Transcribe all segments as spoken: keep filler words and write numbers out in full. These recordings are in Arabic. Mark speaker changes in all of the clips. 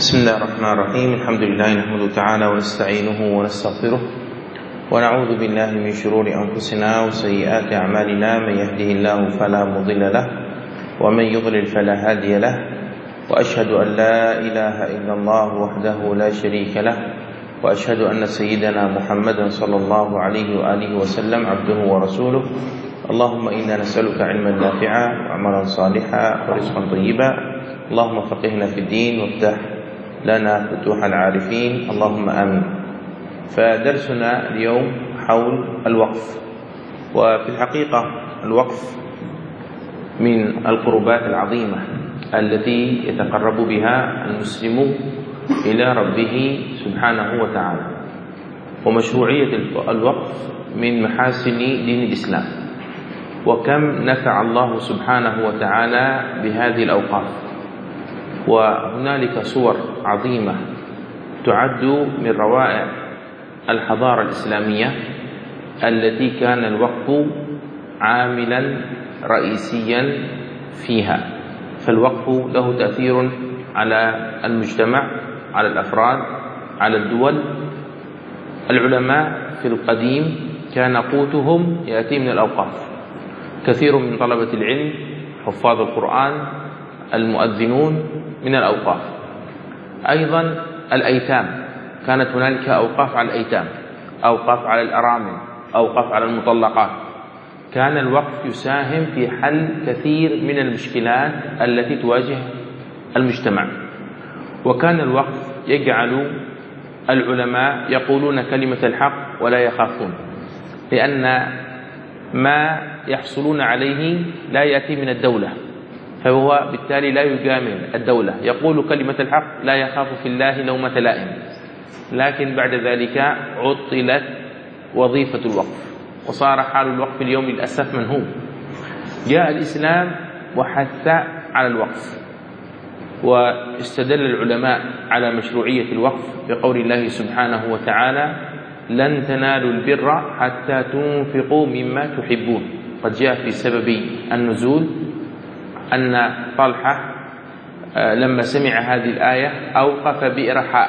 Speaker 1: بسم الله الرحمن الرحيم. الحمد لله نحمده تعالى ونستعينه ونستغفره ونعوذ بالله من شرور أنفسنا وسيئات أعمالنا. من يهده الله فلا مضل له ومن يضلل فلا هادي له، وأشهد أن لا إله إلا الله وحده لا شريك له، وأشهد أن سيدنا محمدا صلى الله عليه وآله وسلم عبده ورسوله. اللهم إنا نسألك علما نافعا وعملا صالحا ورزقا طيبا. اللهم فقهنا في الدين وافتح لنا فتوح العارفين، اللهم آمين. فدرسنا اليوم حول الوقف، وفي الحقيقة الوقف من القربات العظيمة التي يتقرب بها المسلم إلى ربه سبحانه وتعالى، ومشروعية الوقف من محاسن دين الإسلام، وكم نفع الله سبحانه وتعالى بهذه الأوقاف. وهنالك صور عظيمة تعد من روائع الحضارة الإسلامية التي كان الوقف عاملا رئيسيا فيها. فالوقف له تأثير على المجتمع، على الأفراد، على الدول. العلماء في القديم كان قوتهم يأتي من الأوقاف. كثير من طلبة العلم، حفاظ القرآن، المؤذنون من الأوقاف. أيضا الأيتام، كانت هنالك أوقاف على الأيتام، أوقاف على الأرامل، أوقاف على المطلقات. كان الوقف يساهم في حل كثير من المشكلات التي تواجه المجتمع. وكان الوقف يجعل العلماء يقولون كلمة الحق ولا يخافون، لأن ما يحصلون عليه لا يأتي من الدولة، فهو بالتالي لا يجامل الدولة، يقول كلمة الحق لا يخاف في الله لومة لائم. لكن بعد ذلك عطلت وظيفة الوقف، وصار حال الوقف اليوم للأسف منهوب. جاء الإسلام وحث على الوقف، واستدل العلماء على مشروعية الوقف بقول الله سبحانه وتعالى: لن تنالوا البر حتى تنفقوا مما تحبون. قد جاء في سبب النزول أن طلحة لما سمع هذه الآية أوقف بئر حاء.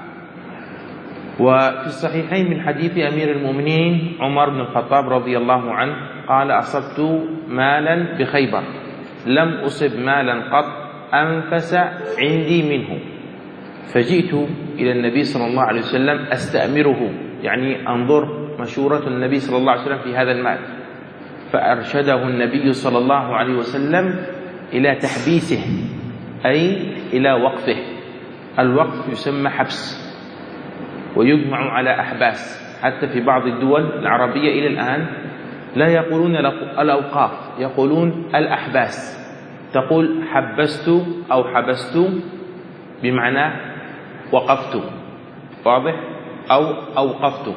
Speaker 1: وفي الصحيحين من حديث أمير المؤمنين عمر بن الخطاب رضي الله عنه قال: أصبت مالا بخيبر، لم أصب مالا قط أنفس عندي منه، فجئت إلى النبي صلى الله عليه وسلم أستأمره، يعني أنظر مشورة النبي صلى الله عليه وسلم في هذا المال. فأرشده النبي صلى الله عليه وسلم إلى تحبيسه، أي إلى وقفه. الوقف يسمى حبس، ويجمع على أحباس. حتى في بعض الدول العربية إلى الآن لا يقولون الأوقاف، يقولون الأحباس. تقول حبست أو حبست بمعنى وقفت، واضح؟ أو أوقفت.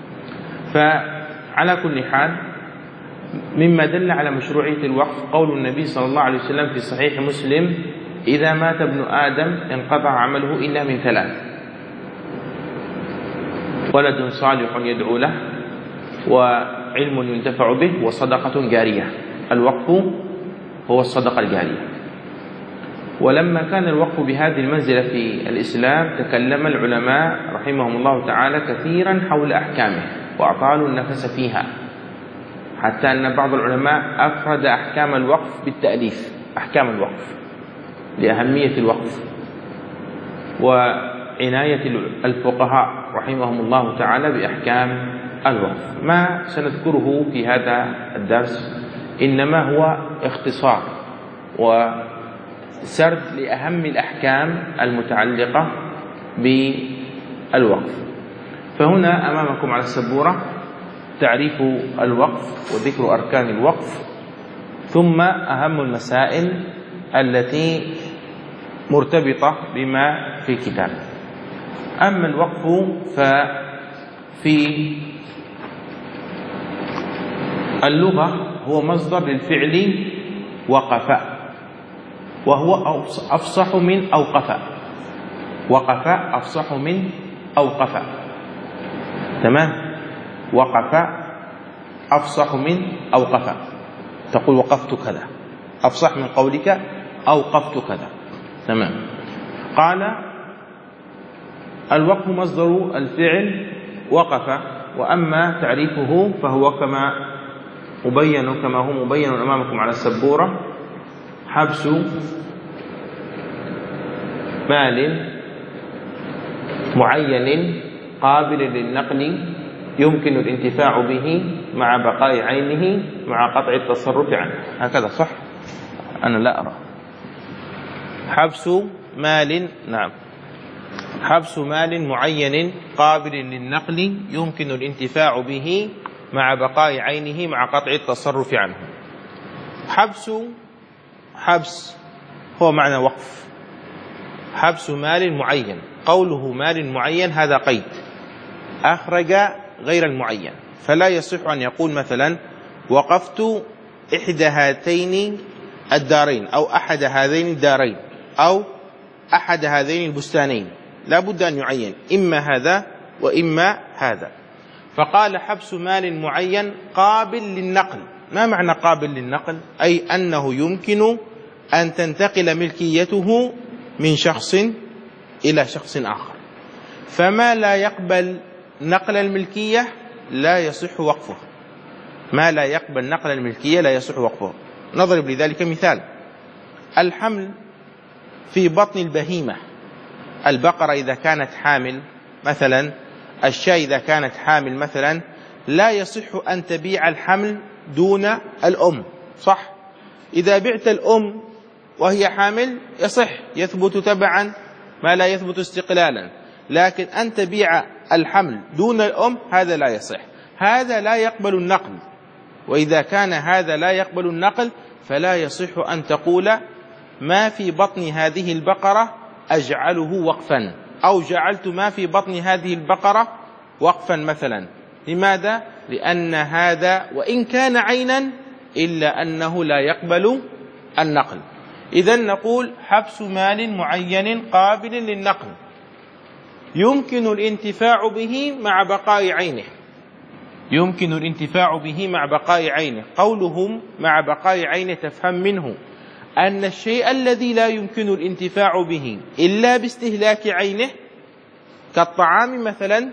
Speaker 1: فعلى كل حال، مما دل على مشروعية الوقف قول النبي صلى الله عليه وسلم في صحيح مسلم: إذا مات ابن آدم انقطع عمله إلا من ثلاث: ولد صالح يدعو له، وعلم ينتفع به، وصدقة جارية. الوقف هو الصدقة الجارية. ولما كان الوقف بهذه المنزلة في الإسلام تكلم العلماء رحمهم الله تعالى كثيرا حول أحكامه، وأطالوا النفس فيها، حتى أن بعض العلماء أفرد أحكام الوقف بالتأليف، أحكام الوقف لأهمية الوقف وعناية الفقهاء رحمهم الله تعالى بأحكام الوقف. ما سنذكره في هذا الدرس إنما هو اختصار وسرد لأهم الأحكام المتعلقة بالوقف. فهنا أمامكم على السبورة تعريف الوقف وذكر أركان الوقف، ثم أهم المسائل التي مرتبطة بما في الكتاب. أما الوقف ففي اللغة هو مصدر للفعل وقف، وهو أفصح من أوقف. وقف أفصح من أوقف، تمام؟ وقف أفصح من أوقف. تقول وقفت كذا، أفصح من قولك أوقفت كذا، تمام. قال الوقف مصدر الفعل وقف، وأما تعريفه فهو كما مبين كما هو مبين أمامكم على السبورة: حبس مال معين قابل للنقل يمكن الانتفاع به مع بقاء عينه مع قطع التصرف عنه. هكذا صح؟ أنا لا أرى. حبس مال، نعم، حبس مال معين قابل للنقل يمكن الانتفاع به مع بقاء عينه مع قطع التصرف عنه. حبس حبس هو معنى وقف. حبس مال معين، قوله مال معين هذا قيد أخرج غير المعين، فلا يصح أن يقول مثلا وقفت إحدى هاتين الدارين أو أحد هذين الدارين أو أحد هذين البستانين، لا بد أن يعين إما هذا وإما هذا. فقال حبس مال معين قابل للنقل. ما معنى قابل للنقل؟ أي أنه يمكن أن تنتقل ملكيته من شخص إلى شخص آخر، فما لا يقبل نقل الملكية لا يصح وقفه. ما لا يقبل نقل الملكية لا يصح وقفه. نضرب لذلك مثال: الحمل في بطن البهيمة، البقرة إذا كانت حامل مثلا، الشاة إذا كانت حامل مثلا، لا يصح أن تبيع الحمل دون الأم، صح؟ إذا بعت الأم وهي حامل يصح، يثبت تبعا ما لا يثبت استقلالا، لكن أن تبيع الحمل دون الأم هذا لا يصح، هذا لا يقبل النقل. وإذا كان هذا لا يقبل النقل فلا يصح أن تقول ما في بطن هذه البقرة أجعله وقفا، أو جعلت ما في بطن هذه البقرة وقفا مثلا. لماذا؟ لأن هذا وإن كان عينا إلا أنه لا يقبل النقل. إذن نقول حبس مال معين قابل للنقل يمكن الانتفاع به مع بقاء عينه. يمكن الانتفاع به مع بقاء عينه. قولهم مع بقاء عينه تفهم منه أن الشيء الذي لا يمكن الانتفاع به إلا باستهلاك عينه كالطعام مثلا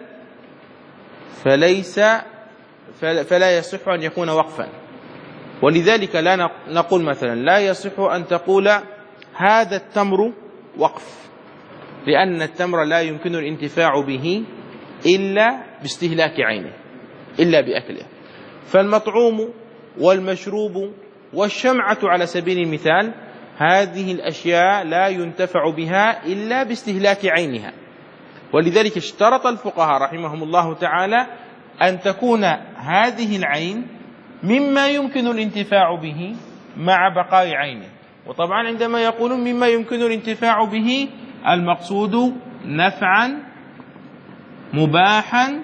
Speaker 1: فليس فلا يصح أن يكون وقفا. ولذلك لا نقول مثلا لا يصح أن تقول هذا التمر وقف، لأن التمر لا يمكن الانتفاع به إلا باستهلاك عينه، إلا بأكله. فالمطعوم والمشروب والشمعة على سبيل المثال، هذه الأشياء لا ينتفع بها إلا باستهلاك عينها. ولذلك اشترط الفقهاء رحمهم الله تعالى أن تكون هذه العين مما يمكن الانتفاع به مع بقاء عينه. وطبعا عندما يقولون مما يمكن الانتفاع به المقصود نفعا مباحا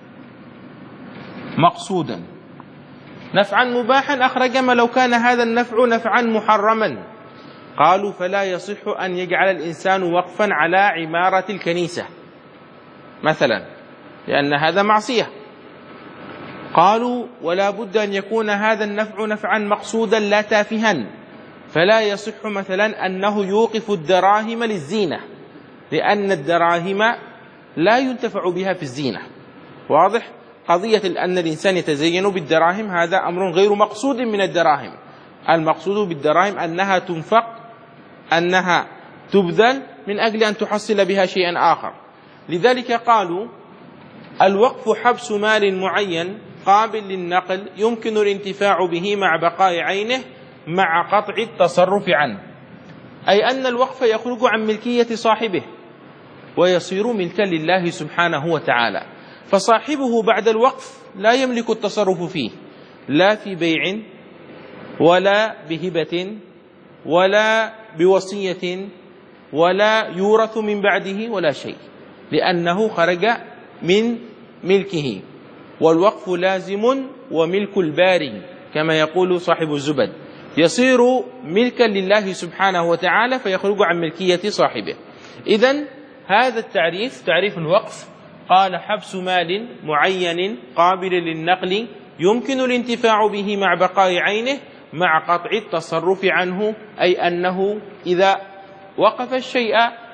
Speaker 1: مقصودا. نفعا مباحا أخرج ما لو كان هذا النفع نفعا محرما. قالوا فلا يصح أن يجعل الإنسان وقفا على عمارة الكنيسة مثلا، لأن هذا معصية. قالوا ولا بد أن يكون هذا النفع نفعا مقصودا لا تافها، فلا يصح مثلا أنه يوقف الدراهم للزينة، لأن الدراهم لا ينتفع بها في الزينة. واضح؟ قضية أن الإنسان يتزين بالدراهم هذا أمر غير مقصود من الدراهم. المقصود بالدراهم أنها تنفق، أنها تبذل من أجل أن تحصل بها شيئا آخر. لذلك قالوا الوقف حبس مال معين قابل للنقل يمكن الانتفاع به مع بقاء عينه مع قطع التصرف عنه، أي أن الوقف يخرج عن ملكية صاحبه ويصير ملكا لله سبحانه وتعالى. فصاحبه بعد الوقف لا يملك التصرف فيه، لا في بيع ولا بهبة ولا بوصية ولا يورث من بعده ولا شيء، لأنه خرج من ملكه. والوقف لازم وملك الباري كما يقول صاحب الزبد، يصير ملكا لله سبحانه وتعالى فيخرج عن ملكية صاحبه. إذن هذا التعريف تعريف الوقف. قال حبس مال معين قابل للنقل يمكن الانتفاع به مع بقاء عينه مع قطع التصرف عنه، أي أنه إذا وقف الشيء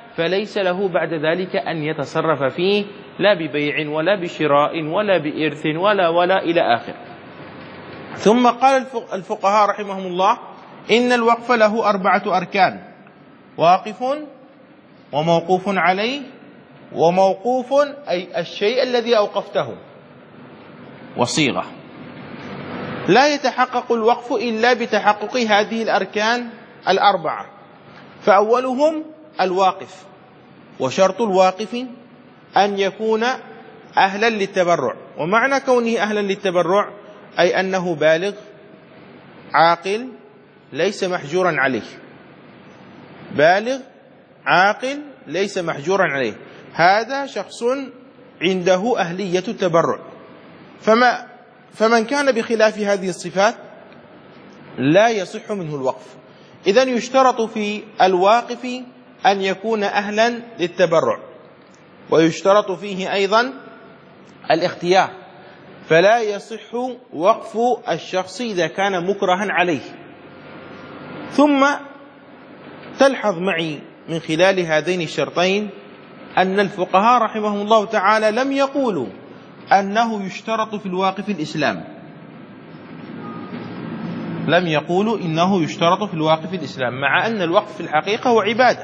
Speaker 1: فليس له بعد ذلك أن يتصرف فيه لا ببيع ولا بشراء ولا بإرث ولا ولا إلى آخر. ثم قال الفقهاء رحمهم الله إن الوقف له أربعة أركان: واقف وموقوف عليه وموقوف أي الشيء الذي أوقفته، وصيغة. لا يتحقق الوقف إلا بتحقق هذه الأركان الأربعة، فأولهم الواقف، وشرط الواقف أن يكون أهلا للتبرع. ومعنى كونه أهلا للتبرع أي أنه بالغ عاقل ليس محجورا عليه، بالغ عاقل ليس محجورا عليه، هذا شخص عنده أهلية التبرع. فما فمن كان بخلاف هذه الصفات لا يصح منه الوقف. إذن يشترط في الواقف أن يكون أهلا للتبرع، ويشترط فيه أيضا الاختيار، فلا يصح وقف الشخص إذا كان مكرها عليه. ثم تلحظ معي من خلال هذين الشرطين أن الفقهاء رحمهم الله تعالى لم يقولوا أنه يشترط في الواقف الإسلام، لم يقولوا إنه يشترط في الواقف الإسلام، مع أن الوقف في الحقيقة هو عبادة،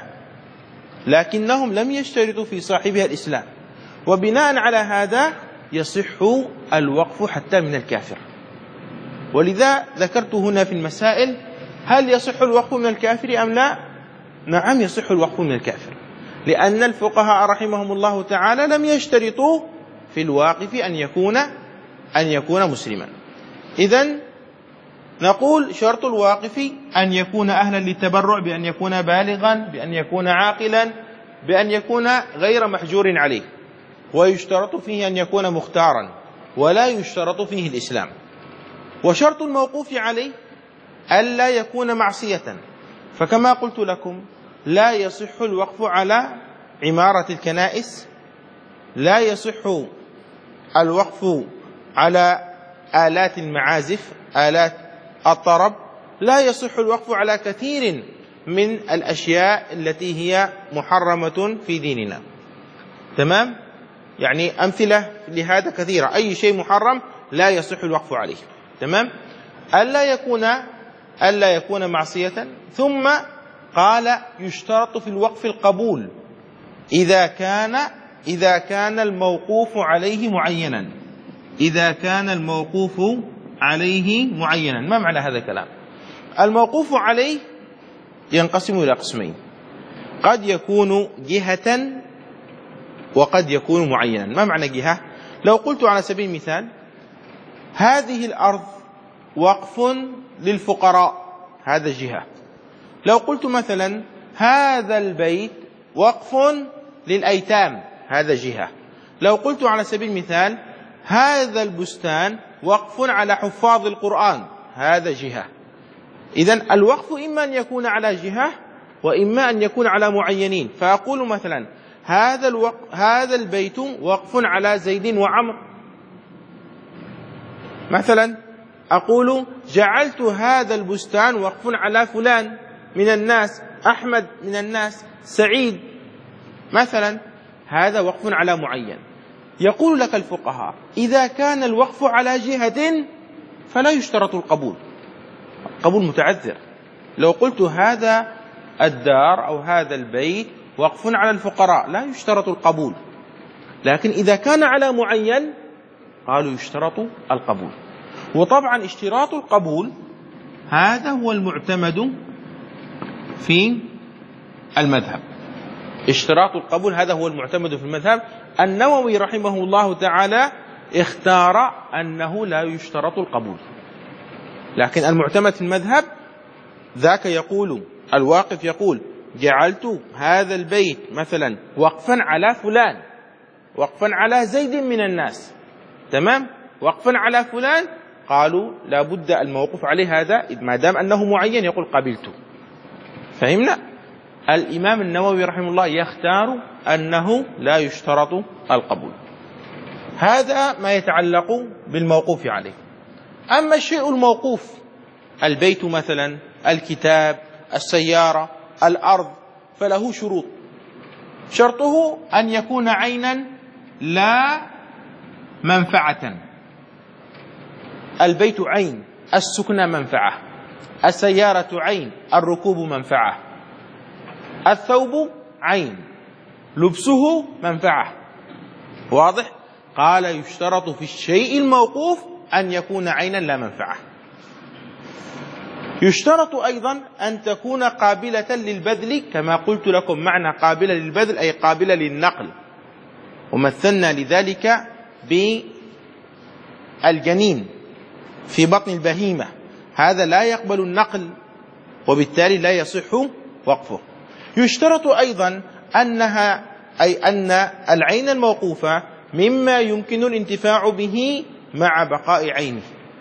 Speaker 1: لكنهم لم يشترطوا في صاحبها الإسلام. وبناء على هذا يصح الوقف حتى من الكافر. ولذا ذكرت هنا في المسائل: هل يصح الوقف من الكافر أم لا؟ نعم، يصح الوقف من الكافر، لأن الفقهاء رحمهم الله تعالى لم يشترطوا في الواقف أن يكون أن يكون مسلما. إذن نقول شرط الواقف أن يكون أهلا للتبرع، بأن يكون بالغا، بأن يكون عاقلا، بأن يكون غير محجور عليه، ويشترط فيه أن يكون مختارا، ولا يشترط فيه الإسلام. وشرط الموقوف عليه ألا يكون معصية، فكما قلت لكم لا يصح الوقف على عمارة الكنائس، لا يصح الوقف على آلات المعازف، آلات الطرب، لا يصح الوقف على كثير من الأشياء التي هي محرمة في ديننا. تمام؟ يعني أمثلة لهذا كثيرة، أي شيء محرم لا يصح الوقف عليه. تمام؟ ألا يكون ألا يكون معصية. ثم قال يشترط في الوقف القبول إذا كان إذا كان الموقوف عليه معينا، إذا كان الموقوف عليه معينا. ما معنى هذا الكلام؟ الموقوف عليه ينقسم إلى قسمين: قد يكون جهة وقد يكون معينا. ما معنى جهة؟ لو قلت على سبيل المثال هذه الأرض وقف للفقراء، هذا جهة. لو قلت مثلا هذا البيت وقف للأيتام، هذا جهة. لو قلت على سبيل المثال هذا البستان وقف على حفاظ القرآن، هذا جهة. إذن الوقف إما أن يكون على جهة وإما أن يكون على معينين. فأقول مثلا هذا الوقف هذا البيت وقف على زيد وعمر، مثلا أقول جعلت هذا البستان وقف على فلان من الناس، أحمد من الناس، سعيد مثلا، هذا وقف على معين. يقول لك الفقهاء إذا كان الوقف على جهة فلا يشترط القبول، قبول متعذر. لو قلت هذا الدار أو هذا البيت وقف على الفقراء لا يشترط القبول، لكن إذا كان على معين قالوا يشترط القبول. وطبعا اشتراط القبول هذا هو المعتمد في المذهب، اشتراط القبول هذا هو المعتمد في المذهب. النووي رحمه الله تعالى اختار أنه لا يشترط القبول، لكن المعتمد في المذهب ذاك يقول الواقف يقول جعلت هذا البيت مثلا وقفا على فلان، وقفا على زيد من الناس، تمام، وقفا على فلان، قالوا لا بد الموقف عليه هذا ما دام أنه معين يقول قبلته. فهمنا؟ الإمام النووي رحمه الله يختار أنه لا يشترط القبول. هذا ما يتعلق بالموقوف عليه. أما الشيء الموقوف، البيت مثلا، الكتاب، السيارة، الأرض، فله شروط. شرطه أن يكون عينا لا منفعة. البيت عين، السكنى منفعة، السيارة عين، الركوب منفعة، الثوب عين، لبسه منفعة. واضح؟ قال يشترط في الشيء الموقوف أن يكون عينا لا منفعة. يشترط أيضا أن تكون قابلة للبذل، كما قلت لكم معنى قابلة للبذل أي قابلة للنقل، ومثلنا لذلك بالجنين في بطن البهيمة، هذا لا يقبل النقل وبالتالي لا يصح وقفه. يشترط أيضا أنها أي أن العين الموقوفة مما يمكن الانتفاع به مع بقاء عينه،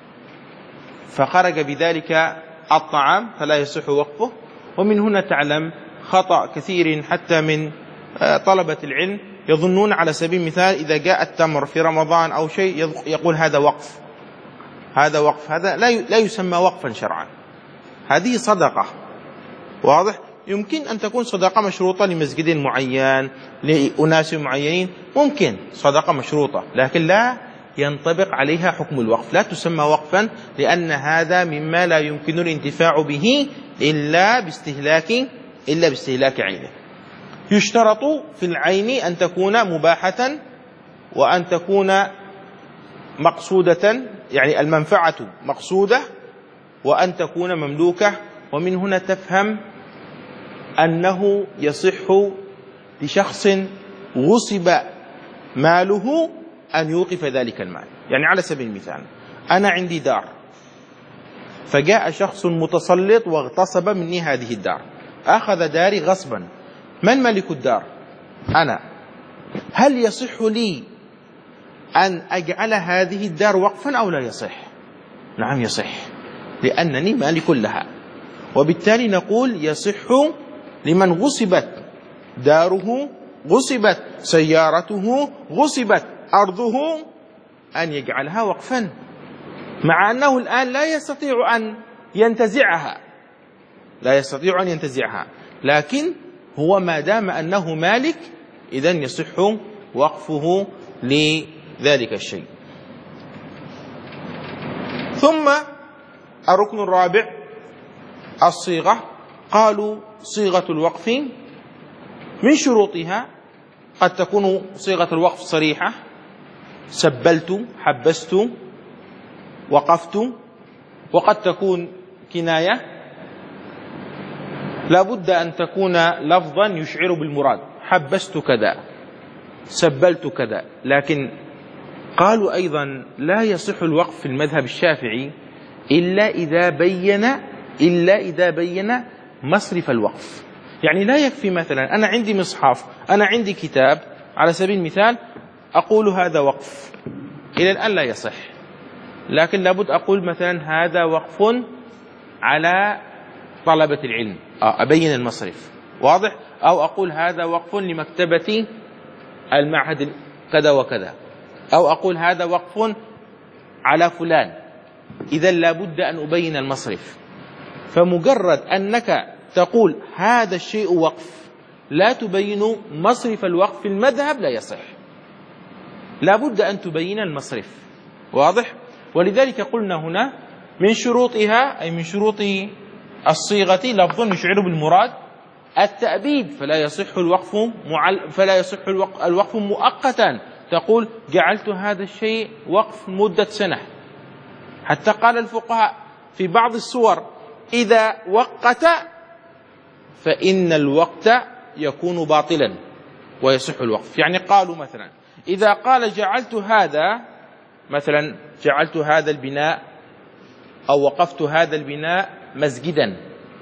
Speaker 1: فخرج بذلك الطعام فلا يصح وقفه. ومن هنا تعلم خطأ كثير حتى من طلبة العلم، يظنون على سبيل المثال إذا جاء التمر في رمضان أو شيء يقول هذا وقف، هذا وقف، هذا لا يسمى وقفا شرعا، هذه صدقة. واضح؟ يمكن أن تكون صدقة مشروطة لمسجد معين، لأناس معينين، ممكن صدقة مشروطة، لكن لا ينطبق عليها حكم الوقف، لا تسمى وقفا، لأن هذا مما لا يمكن الانتفاع به إلا باستهلاك إلا باستهلاك عينه. يشترط في العين أن تكون مباحة، وأن تكون مقصودة، يعني المنفعة مقصودة، وأن تكون مملوكة. ومن هنا تفهم أنه يصح لشخص غصب ماله أن يوقف ذلك المال. يعني على سبيل المثال أنا عندي دار، فجاء شخص متسلط واغتصب مني هذه الدار، أخذ داري غصبا. من ملك الدار؟ أنا. هل يصح لي أن أجعل هذه الدار وقفا أو لا يصح؟ نعم يصح، لأنني مالك لها، وبالتالي نقول يصح لمن غصبت داره، غصبت سيارته، غصبت أرضه، أن يجعلها وقفا، مع أنه الآن لا يستطيع أن ينتزعها، لا يستطيع أن ينتزعها، لكن هو ما دام أنه مالك إذن يصح وقفه لذلك الشيء. ثم الركن الرابع الصيغة. قالوا صيغة الوقف من شروطها قد تكون صيغة الوقف صريحة، سبلت، حبست، وقفت، وقد تكون كناية، لا بد أن تكون لفظا يشعر بالمراد، حبست كذا، سبلت كذا. لكن قالوا أيضا لا يصح الوقف في المذهب الشافعي إلا إذا بين إلا إذا بين مصرف الوقف. يعني لا يكفي مثلا أنا عندي مصحف، أنا عندي كتاب على سبيل المثال، أقول هذا وقف، إلى الآن لا يصح، لكن لابد أقول مثلا هذا وقف على طلبة العلم، أبين المصرف، واضح؟ أو أقول هذا وقف لمكتبة المعهد كذا وكذا، أو أقول هذا وقف على فلان، إذا لابد أن أبين المصرف. فمجرد أنك تقول هذا الشيء وقف لا تبين مصرف الوقف في المذهب لا يصح، لابد أن تبين المصرف، واضح؟ ولذلك قلنا هنا من شروطها أي من شروط الصيغة لفظ يشعر بالمراد، التأبيد، فلا يصح الوقف معل فلا يصح الوقف مؤقتا، تقول جعلت هذا الشيء وقف مدة سنة، حتى قال الفقهاء في بعض الصور إذا وقت فإن الوقت يكون باطلا ويصح الوقف. يعني قالوا مثلا إذا قال جعلت هذا مثلا جعلت هذا البناء أو وقفت هذا البناء مسجدا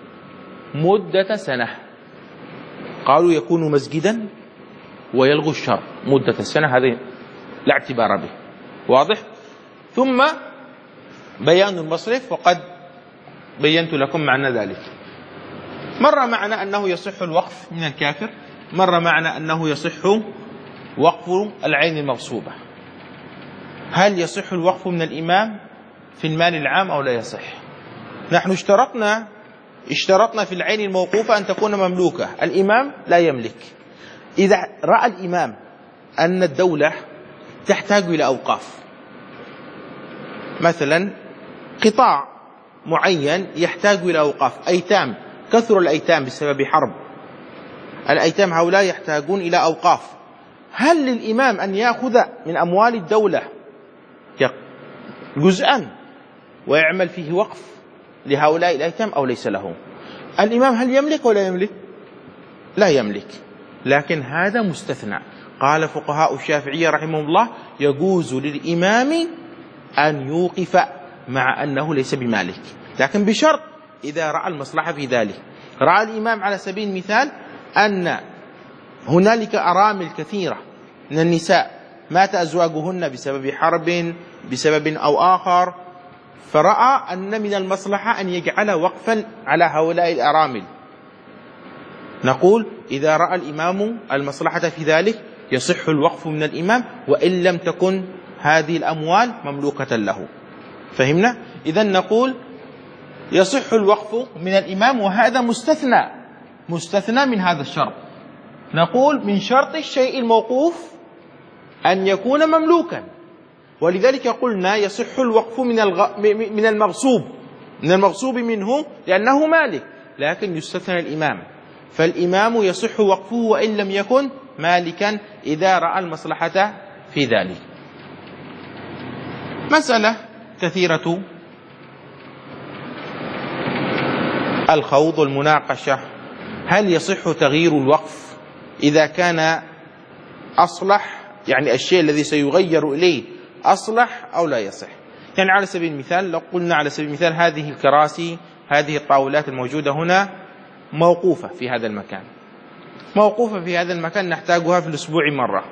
Speaker 1: مدة سنة، قالوا يكون مسجدا ويلغو الشر مدة السنة، هذه لا اعتبار به، واضح؟ ثم بيان المصرف، وقد بينت لكم معنى ذلك. مر معنا أنه يصح الوقف من الكافر، مر معنا أنه يصح وقف العين المغصوبة. هل يصح الوقف من الإمام في المال العام أو لا يصح؟ نحن اشترطنا اشترطنا في العين الموقوفة أن تكون مملوكة، الإمام لا يملك، إذا رأى الإمام أن الدولة تحتاج إلى أوقاف، مثلا قطاع معين يحتاج إلى أوقاف، أيتام، كثر الأيتام بسبب حرب، الأيتام هؤلاء يحتاجون إلى أوقاف، هل للإمام أن يأخذ من أموال الدولة جزءا ويعمل فيه وقف لهؤلاء الأيتام أو ليس له؟ الإمام هل يملك ولا يملك؟ لا يملك، لكن هذا مستثنى. قال فقهاء الشافعية رحمهم الله يجوز للإمام أن يوقف مع أنه ليس بمالك، لكن بشرط إذا رأى المصلحة في ذلك. رأى الإمام على سبيل المثال أن هنالك أرامل كثيرة من النساء مات أزواجهن بسبب حرب بسبب أو آخر، فرأى أن من المصلحة أن يجعل وقفا على هؤلاء الأرامل، نقول إذا رأى الإمام المصلحة في ذلك يصح الوقف من الإمام وإن لم تكن هذه الأموال مملوكة له. فهمنا؟ إذن نقول يصح الوقف من الإمام، وهذا مستثنى مستثنى من هذا الشرط. نقول من شرط الشيء الموقوف أن يكون مملوكا، ولذلك قلنا يصح الوقف من الغ... من المغصوب من المغصوب منه لأنه مالك، لكن يستثنى الإمام، فالإمام يصح وقفه وإن لم يكن مالكا إذا رأى المصلحة في ذلك. مسألة كثيرة الخوض والمناقشة، هل يصح تغيير الوقف إذا كان أصلح، يعني الشيء الذي سيغير إليه أصلح أو لا يصح؟ يعني على سبيل المثال لو قلنا على سبيل المثال هذه الكراسي هذه الطاولات الموجودة هنا موقوفة في هذا المكان، موقوفة في هذا المكان نحتاجها في الأسبوع مرة،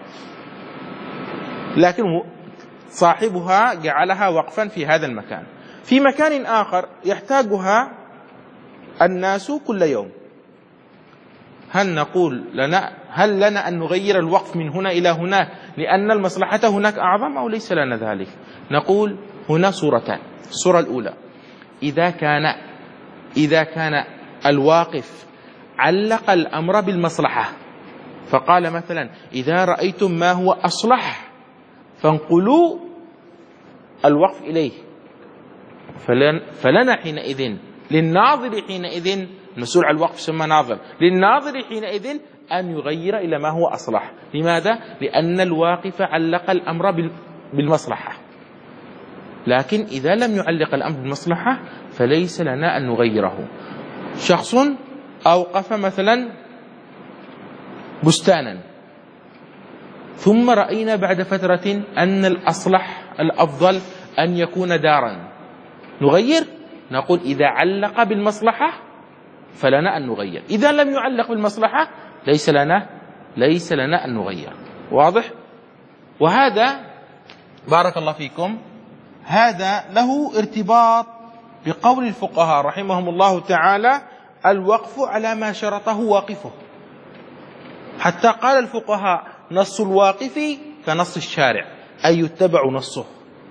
Speaker 1: لكن صاحبها جعلها وقفا في هذا المكان. في مكان آخر يحتاجها الناس كل يوم، هل نقول لنا هل لنا أن نغير الوقف من هنا إلى هناك لأن المصلحة هناك أعظم أو ليس لنا ذلك؟ نقول هنا صورتان. الصورة الأولى إذا كان إذا كان الواقف علق الأمر بالمصلحة، فقال مثلا إذا رأيتم ما هو أصلح فانقلوا الوقف إليه، فلن فلنا حينئذ للناظر حينئذ المسؤول عن الوقف يسمى ناظر، للناظر حينئذ أن يغير إلى ما هو أصلح. لماذا؟ لأن الواقف علق الأمر بالمصلحة، لكن إذا لم يعلق الأمر بالمصلحة فليس لنا أن نغيره. شخص أوقف مثلا بستانا، ثم رأينا بعد فترة أن الأصلح الأفضل أن يكون دارا، نغير؟ نقول إذا علق بالمصلحة فلنا أن نغير، إذا لم يعلق بالمصلحة ليس لنا ليس لنا أن نغير. واضح؟ وهذا بارك الله فيكم هذا له ارتباط بقول الفقهاء رحمهم الله تعالى الوقف على ما شرطه واقفه، حتى قال الفقهاء نص الواقف كنص الشارع أي يتبع نصه.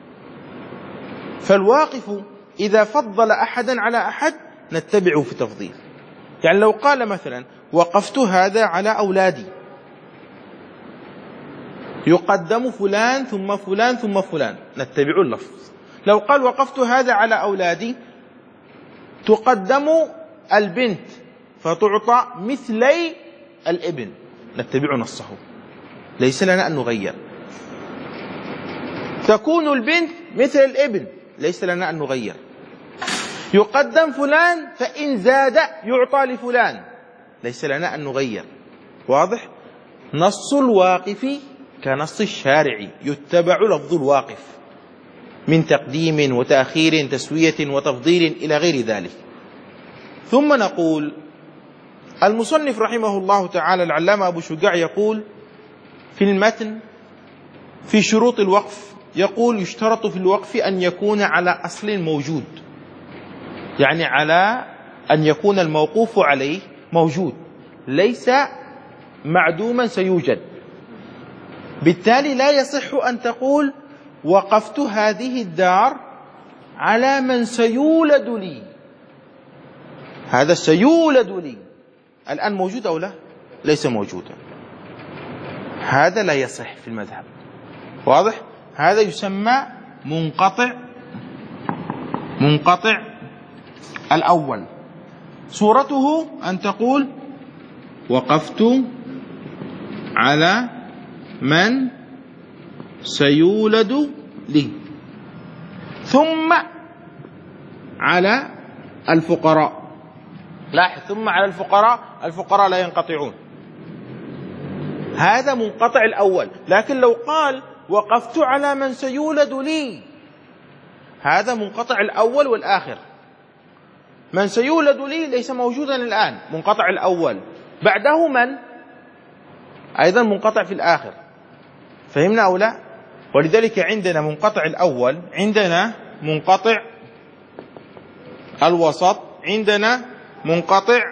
Speaker 1: فالواقف إذا فضل أحدا على أحد نتبعه في تفضيل، يعني لو قال مثلا وقفت هذا على أولادي يقدم فلان ثم فلان ثم فلان نتبع اللفظ. لو قال وقفت هذا على أولادي تقدم البنت فتعطى مثلي الابن نتبع نصه، ليس لنا أن نغير. تكون البنت مثل الابن ليس لنا أن نغير. يقدم فلان فإن زاد يعطى لفلان ليس لنا أن نغير. واضح؟ نص الواقف كنص الشارع يتبع لفظ الواقف من تقديم وتأخير تسوية وتفضيل إلى غير ذلك. ثم نقول المصنف رحمه الله تعالى العلامة أبو شجاع يقول في المتن في شروط الوقف يقول يشترط في الوقف أن يكون على أصل موجود، يعني على أن يكون الموقوف عليه موجود ليس معدوما سيوجد. بالتالي لا يصح أن تقول وقفت هذه الدار على من سيولد لي، هذا سيولد لي الآن موجود أو لا؟ ليس موجودا. هذا لا يصح في المذهب. واضح؟ هذا يسمى منقطع منقطع الأول. صورته أن تقول وقفت على من سيولد لي، ثم على الفقراء. لاحظ، ثم على الفقراء، الفقراء لا ينقطعون. هذا منقطع الأول. لكن لو قال وقفت على من سيولد لي، هذا منقطع الأول والآخر. من سيولد لي ليس موجودا الآن، منقطع الأول. بعده من؟ أيضا منقطع في الآخر. فهمنا أو لا؟ ولذلك عندنا منقطع الأول، عندنا منقطع الوسط، عندنا منقطع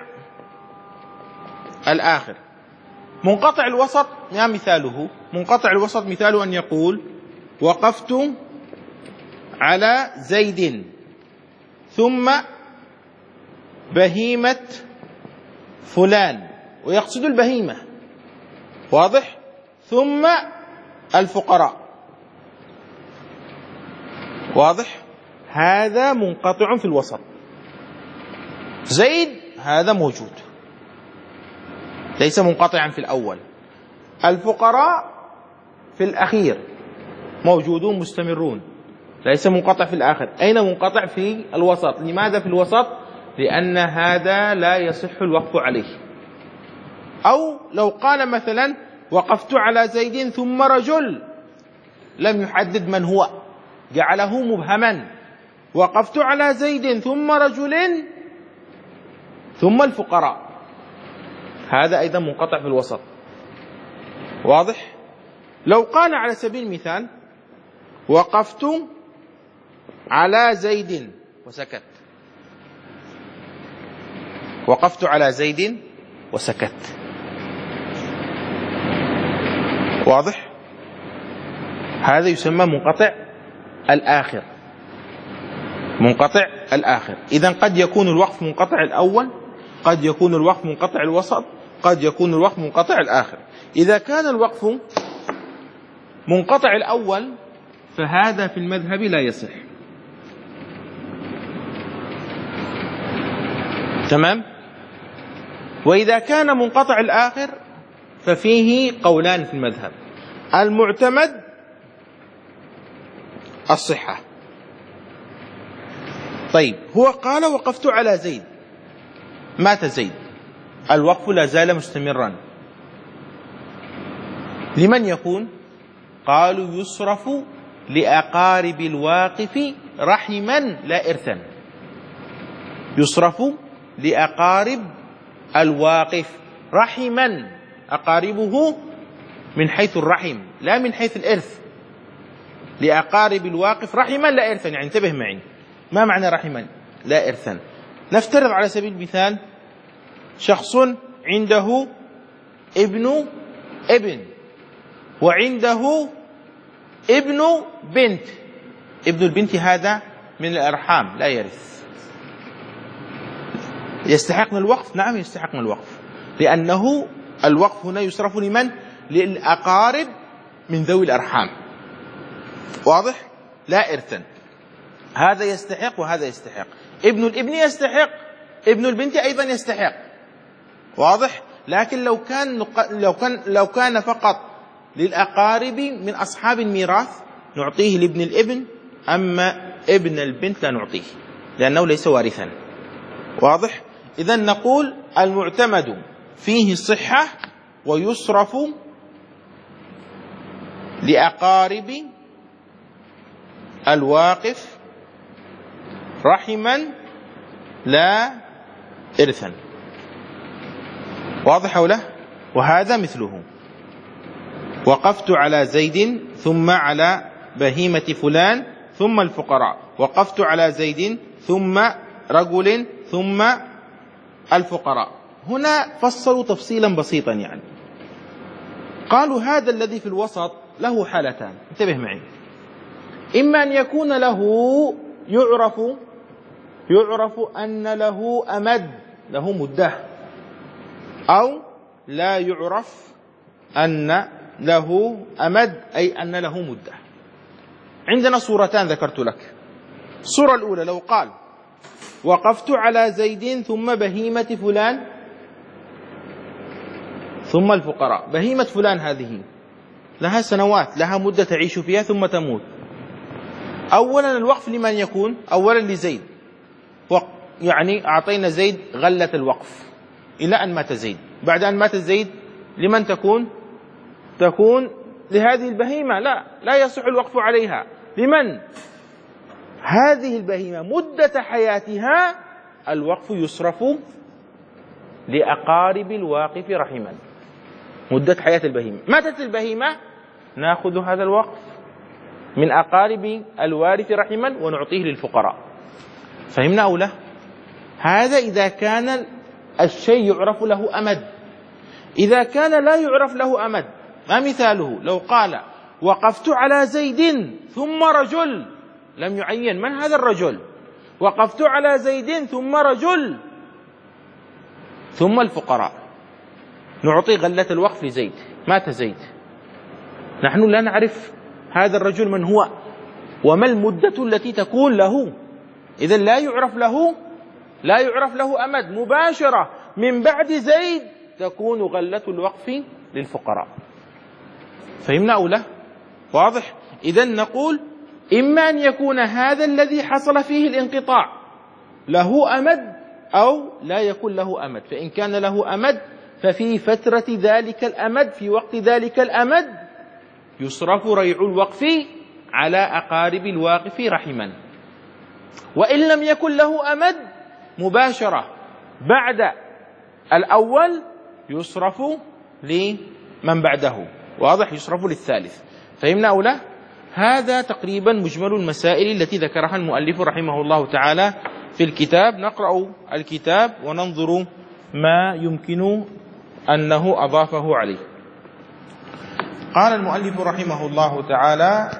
Speaker 1: الآخر. منقطع الوسط ما مثاله؟ منقطع الوسط مثاله أن يقول وقفت على زيد ثم بهيمة فلان، ويقصد البهيمة. واضح؟ ثم الفقراء. واضح؟ هذا منقطع في الوسط. زيد هذا موجود، ليس منقطعا في الأول. الفقراء في الأخير موجودون مستمرون، ليس منقطع في الآخر. أين منقطع؟ في الوسط. لماذا في الوسط؟ لأن هذا لا يصح الوقف عليه. أو لو قال مثلا وقفت على زيد ثم رجل، لم يحدد من هو، جعله مبهما. وقفت على زيد ثم رجل ثم الفقراء، هذا أيضا منقطع في الوسط. واضح؟ لو قال على سبيل المثال وقفت على زيد وسكت، وقفت على زيد وسكت. واضح؟ هذا يسمى منقطع الآخر. منقطع الآخر. إذن قد يكون الوقف منقطع الأول، قد يكون الوقف منقطع الوسط، قد يكون الوقف منقطع الآخر. إذا كان الوقف منقطع الأول فهذا في المذهب لا يصح. تمام؟ وإذا كان منقطع الآخر ففيه قولان في المذهب. المعتمد الصحة. طيب، هو قال وقفت على زيد، مات زيد، الوقف لا زال مستمرا. لمن يكون؟ قالوا يصرف لأقارب الواقف رحما لا إرثا. يصرف لأقارب الواقف رحما، أقاربه من حيث الرحم لا من حيث الإرث. لأقارب الواقف رحما لا إرثا، يعني انتبه معي، ما معنى رحما لا إرثا؟ نفترض على سبيل المثال شخص عنده ابن ابن وعنده ابن بنت. ابن البنت هذا من الأرحام لا يرث. يستحق من الوقف؟ نعم يستحق من الوقف، لأنه الوقف هنا يصرف لمن؟ للأقارب من ذوي الأرحام. واضح؟ لا إرثا. هذا يستحق وهذا يستحق. ابن الابن يستحق، ابن البنت أيضا يستحق. واضح؟ لكن لو كان لو كان لو كان فقط للأقارب من أصحاب الميراث نعطيه لابن الابن، أما ابن البنت لا نعطيه لأنه ليس وارثا. واضح؟ إذن نقول المعتمد فيه الصحة ويصرف لأقارب الواقف رحما لا إرثا. واضح أو لا؟ وهذا مثله وقفت على زيد ثم على بهيمة فلان ثم الفقراء، وقفت على زيد ثم رجل ثم الفقراء. هنا فصلوا تفصيلا بسيطا، يعني قالوا هذا الذي في الوسط له حالتان، انتبه معي. إما أن يكون له يعرف يعرف أن له أمد، له مدة، أو لا يعرف أن له أمد أي أن له مدة. عندنا صورتان ذكرت لك. الصورة الأولى لو قال وقفت على زيد ثم بهيمة فلان ثم الفقراء. بهيمة فلان هذه لها سنوات، لها مدة تعيش فيها ثم تموت. أولا الوقف لمن يكون؟ أولا لزيد، يعني أعطينا زيد غلة الوقف إلى أن مات زيد. بعد أن مات زيد لمن تكون؟ تكون لهذه البهيمة. لا لا يصح الوقف عليها. لمن؟ هذه البهيمة مدة حياتها الوقف يصرف لأقارب الواقف رحما. مدة حياة البهيمة، ماتت البهيمة نأخذ هذا الوقف من أقارب الوارث رحما ونعطيه للفقراء. فهمنا أو لا؟ هذا إذا كان الشيء يعرف له أمد. إذا كان لا يعرف له أمد، ما مثاله؟ لو قال وقفت على زيد ثم رجل، لم يعين من هذا الرجل. وقفت على زيد ثم رجل ثم الفقراء، نعطي غلة الوقف لزيد. مات زيد، نحن لا نعرف هذا الرجل من هو وما المدة التي تكون له، إذا لا يعرف له لا يعرف له أمد. مباشرة من بعد زيد تكون غلة الوقف للفقراء. فهمنا أو لا؟ واضح؟ إذا نقول إما أن يكون هذا الذي حصل فيه الانقطاع له أمد أو لا يكون له أمد. فإن كان له أمد ففي فترة ذلك الأمد، في وقت ذلك الأمد، يصرف ريع الوقف على أقارب الواقف رحما. وإن لم يكن له أمد مباشرة بعد الأول يصرف لمن بعده. واضح؟ يصرف للثالث. فهمنا أو لا؟ هذا تقريبا مجمل المسائل التي ذكرها المؤلف رحمه الله تعالى في الكتاب. نقرأ الكتاب وننظر ما يمكن أنه أضافه عليه. قال المؤلف رحمه الله تعالى: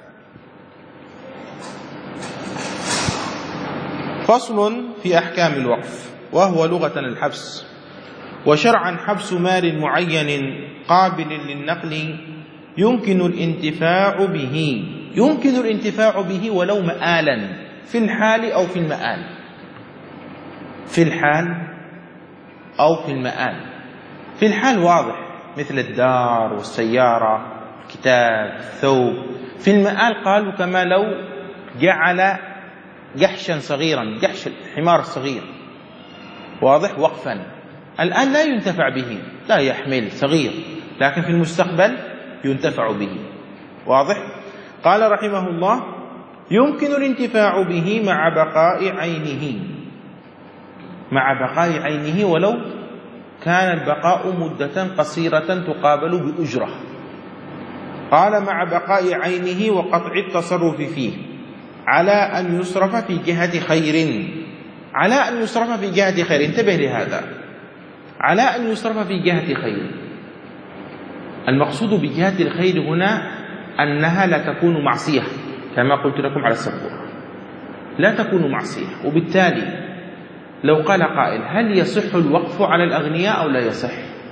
Speaker 1: فصل في أحكام الوقف، وهو لغة الحبس، وشرعا حبس مال معين قابل للنقل يمكن الانتفاع به يمكن الانتفاع به ولو مآلا، في الحال أو في المآل. في الحال أو في المآل. في الحال واضح، مثل الدار والسيارة، الكتاب، الثوب. في المآل قالوا كما لو جعل جحشا صغيرا، جحش الحمار الصغير، واضح، وقفا. الآن لا ينتفع به، لا يحمل، صغير، لكن في المستقبل ينتفع به. واضح؟ قال رحمه الله: يمكن الانتفاع به مع بقاء عينه مع بقاء عينه ولو كان البقاء مدة قصيرة تقابل بأجرة. قال: مع بقاء عينه وقطع التصرف فيه على أن يصرف في جهة خير. على أن يصرف في جهة خير، انتبه لهذا، على أن يصرف في جهة خير. المقصود بجهة الخير هنا أنها لا تكون معصية، كما قلت لكم على السبورة، لا تكون معصية. وبالتالي لو قال قائل: هل يصح الوقف على الأغنياء أو لا يصح؟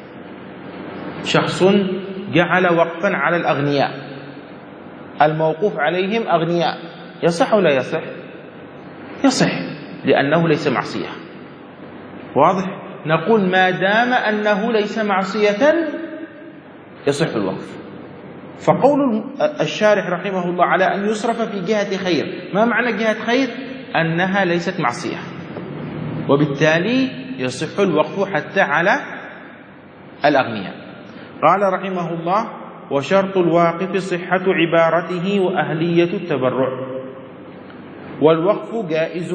Speaker 1: شخص جعل وقفا على الأغنياء، الموقوف عليهم أغنياء، يصح أو لا يصح؟ يصح، لأنه ليس معصية. واضح؟ نقول ما دام أنه ليس معصية يصح الوقف. فقول الشارح رحمه الله على أن يصرف في جهة خير، ما معنى جهة خير؟ أنها ليست معصية، وبالتالي يصح الوقف حتى على الأغنياء. قال رحمه الله: وشرط الواقف صحة عبارته وأهلية التبرع. والوقف جائز.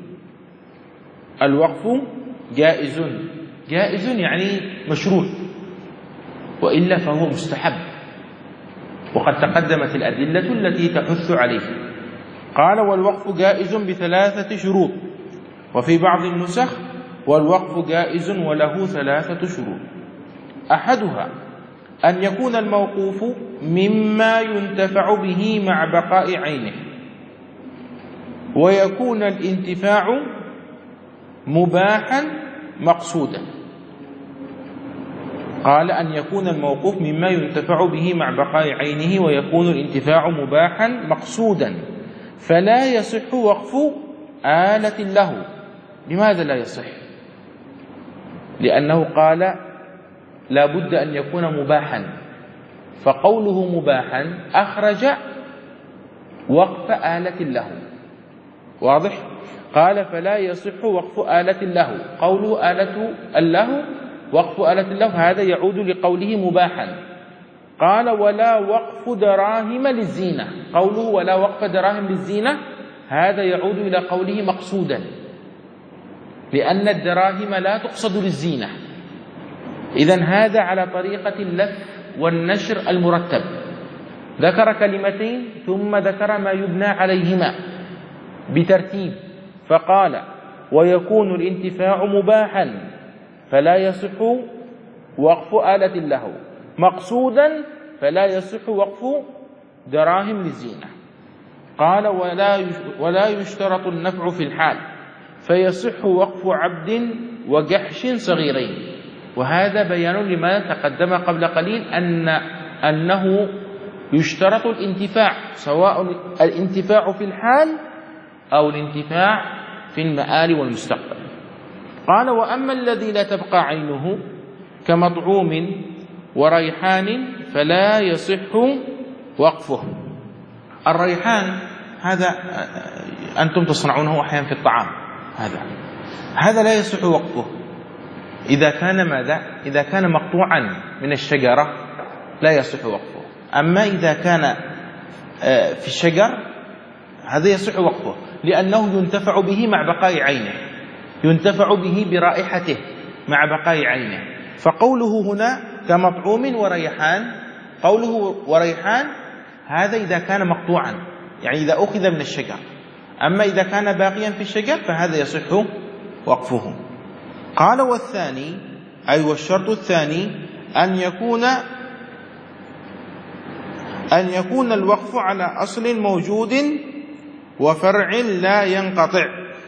Speaker 1: الوقف جائز جائز يعني مشروع، وإلا فهو مستحب، وقد تقدمت الأدلة التي تحث عليه. قال: والوقف جائز بثلاثة شروط. وفي بعض النسخ: والوقف جائز وله ثلاثة شروط. أحدها أن يكون الموقوف مما ينتفع به مع بقاء عينه، ويكون الانتفاع مباحا مقصودا. قال أن يكون الموقوف مما ينتفع به مع بقاء عينه ويكون الانتفاع مباحا مقصودا فلا يصح وقف آلة له. لماذا لا يصح؟ لأنه قال لا بد أن يكون مباحا، فقوله مباحا أخرج وقف آلة له. واضح؟ قال فلا يصح وقف آلة له، قوله آلة له وقف آلة له هذا يعود لقوله مباحا. قال ولا وقف دراهم للزينة، قوله ولا وقف دراهم للزينة هذا يعود إلى قوله مقصودا، لأن الدراهم لا تقصد للزينة. إذن هذا على طريقة اللف والنشر المرتب، ذكر كلمتين ثم ذكر ما يبنى عليهما بترتيب، فقال ويكون الانتفاع مباحا فلا يصح وقف آلة له، مقصودا فلا يصح وقف دراهم للزينة. قال ولا ولا يشترط النفع في الحال فيصح وقف عبد وجحش صغيرين. وهذا بيان لما تقدم قبل قليل أن أنه يشترط الانتفاع، سواء الانتفاع في الحال أو الانتفاع في المآل والمستقبل. قال وأما الذي لا تبقى عينه كمطعوم وريحان فلا يصح وقفه. الريحان هذا أنتم تصنعونه أحيانا في الطعام، هذا هذا لا يصح وقفه إذا كان ماذا؟ إذا كان مقطوعا من الشجرة لا يصح وقفه. أما إذا كان في الشجر هذا يصح وقفه، لأنه ينتفع به مع بقاء عينه، ينتفع به برائحته مع بقاء عينه. فقوله هنا كمطعوم وريحان، قوله وريحان هذا إذا كان مقطوعا، يعني إذا أخذ من الشجر. أما إذا كان باقيا في الشجر فهذا يصح وقفه. قال والثاني أي والشرط الثاني أن يكون أن يكون الوقف على أصل موجود وفرع لا ينقطع.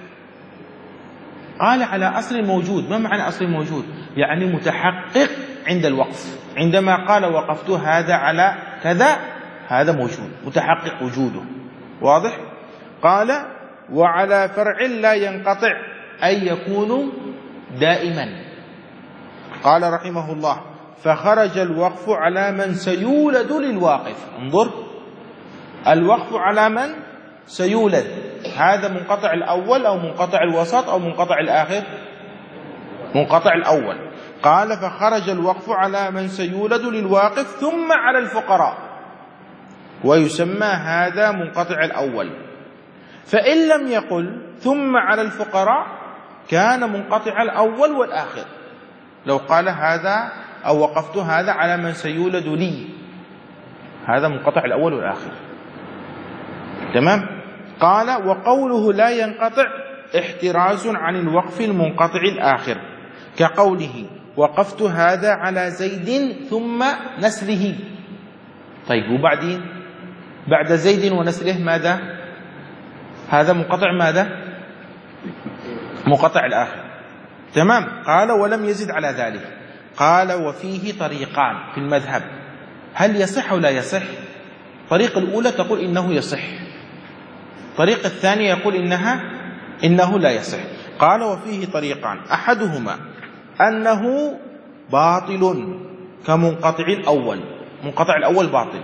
Speaker 1: قال على أصل موجود، ما معنى أصل موجود؟ يعني متحقق عند الوقف، عندما قال وقفت هذا على كذا هذا موجود متحقق وجوده. واضح؟ قال وعلى فرع لا ينقطع أي يكون دائما. قال رحمه الله فخرج الوقف على من سيولد للواقف. انظر، الوقف على من سيولد، هذا منقطع الأول أو منقطع الوسط أو منقطع الآخر؟ منقطع الأول. قال فخرج الوقف على من سيولد للواقف ثم على الفقراء، ويسمى هذا منقطع الأول. فإن لم يقل ثم على الفقراء كان منقطع الأول والآخر. لو قال هذا أو وقفت هذا على من سيولد لي، هذا منقطع الأول والآخر. تمام؟ قال وقوله لا ينقطع احتراز عن الوقف المنقطع الآخر، كقوله وقفت هذا على زيد ثم نسله. طيب وبعدين بعد زيد ونسله ماذا؟ هذا منقطع ماذا؟ منقطع الآخر. تمام؟ قال ولم يزد على ذلك. قال وفيه طريقان في المذهب، هل يصح أو لا يصح؟ الطريقة الأولى تقول إنه يصح، الطريقة الثانية يقول إنها إنه لا يصح. قال وفيه طريقان، أحدهما أنه باطل كمنقطع الأول، منقطع الأول باطل.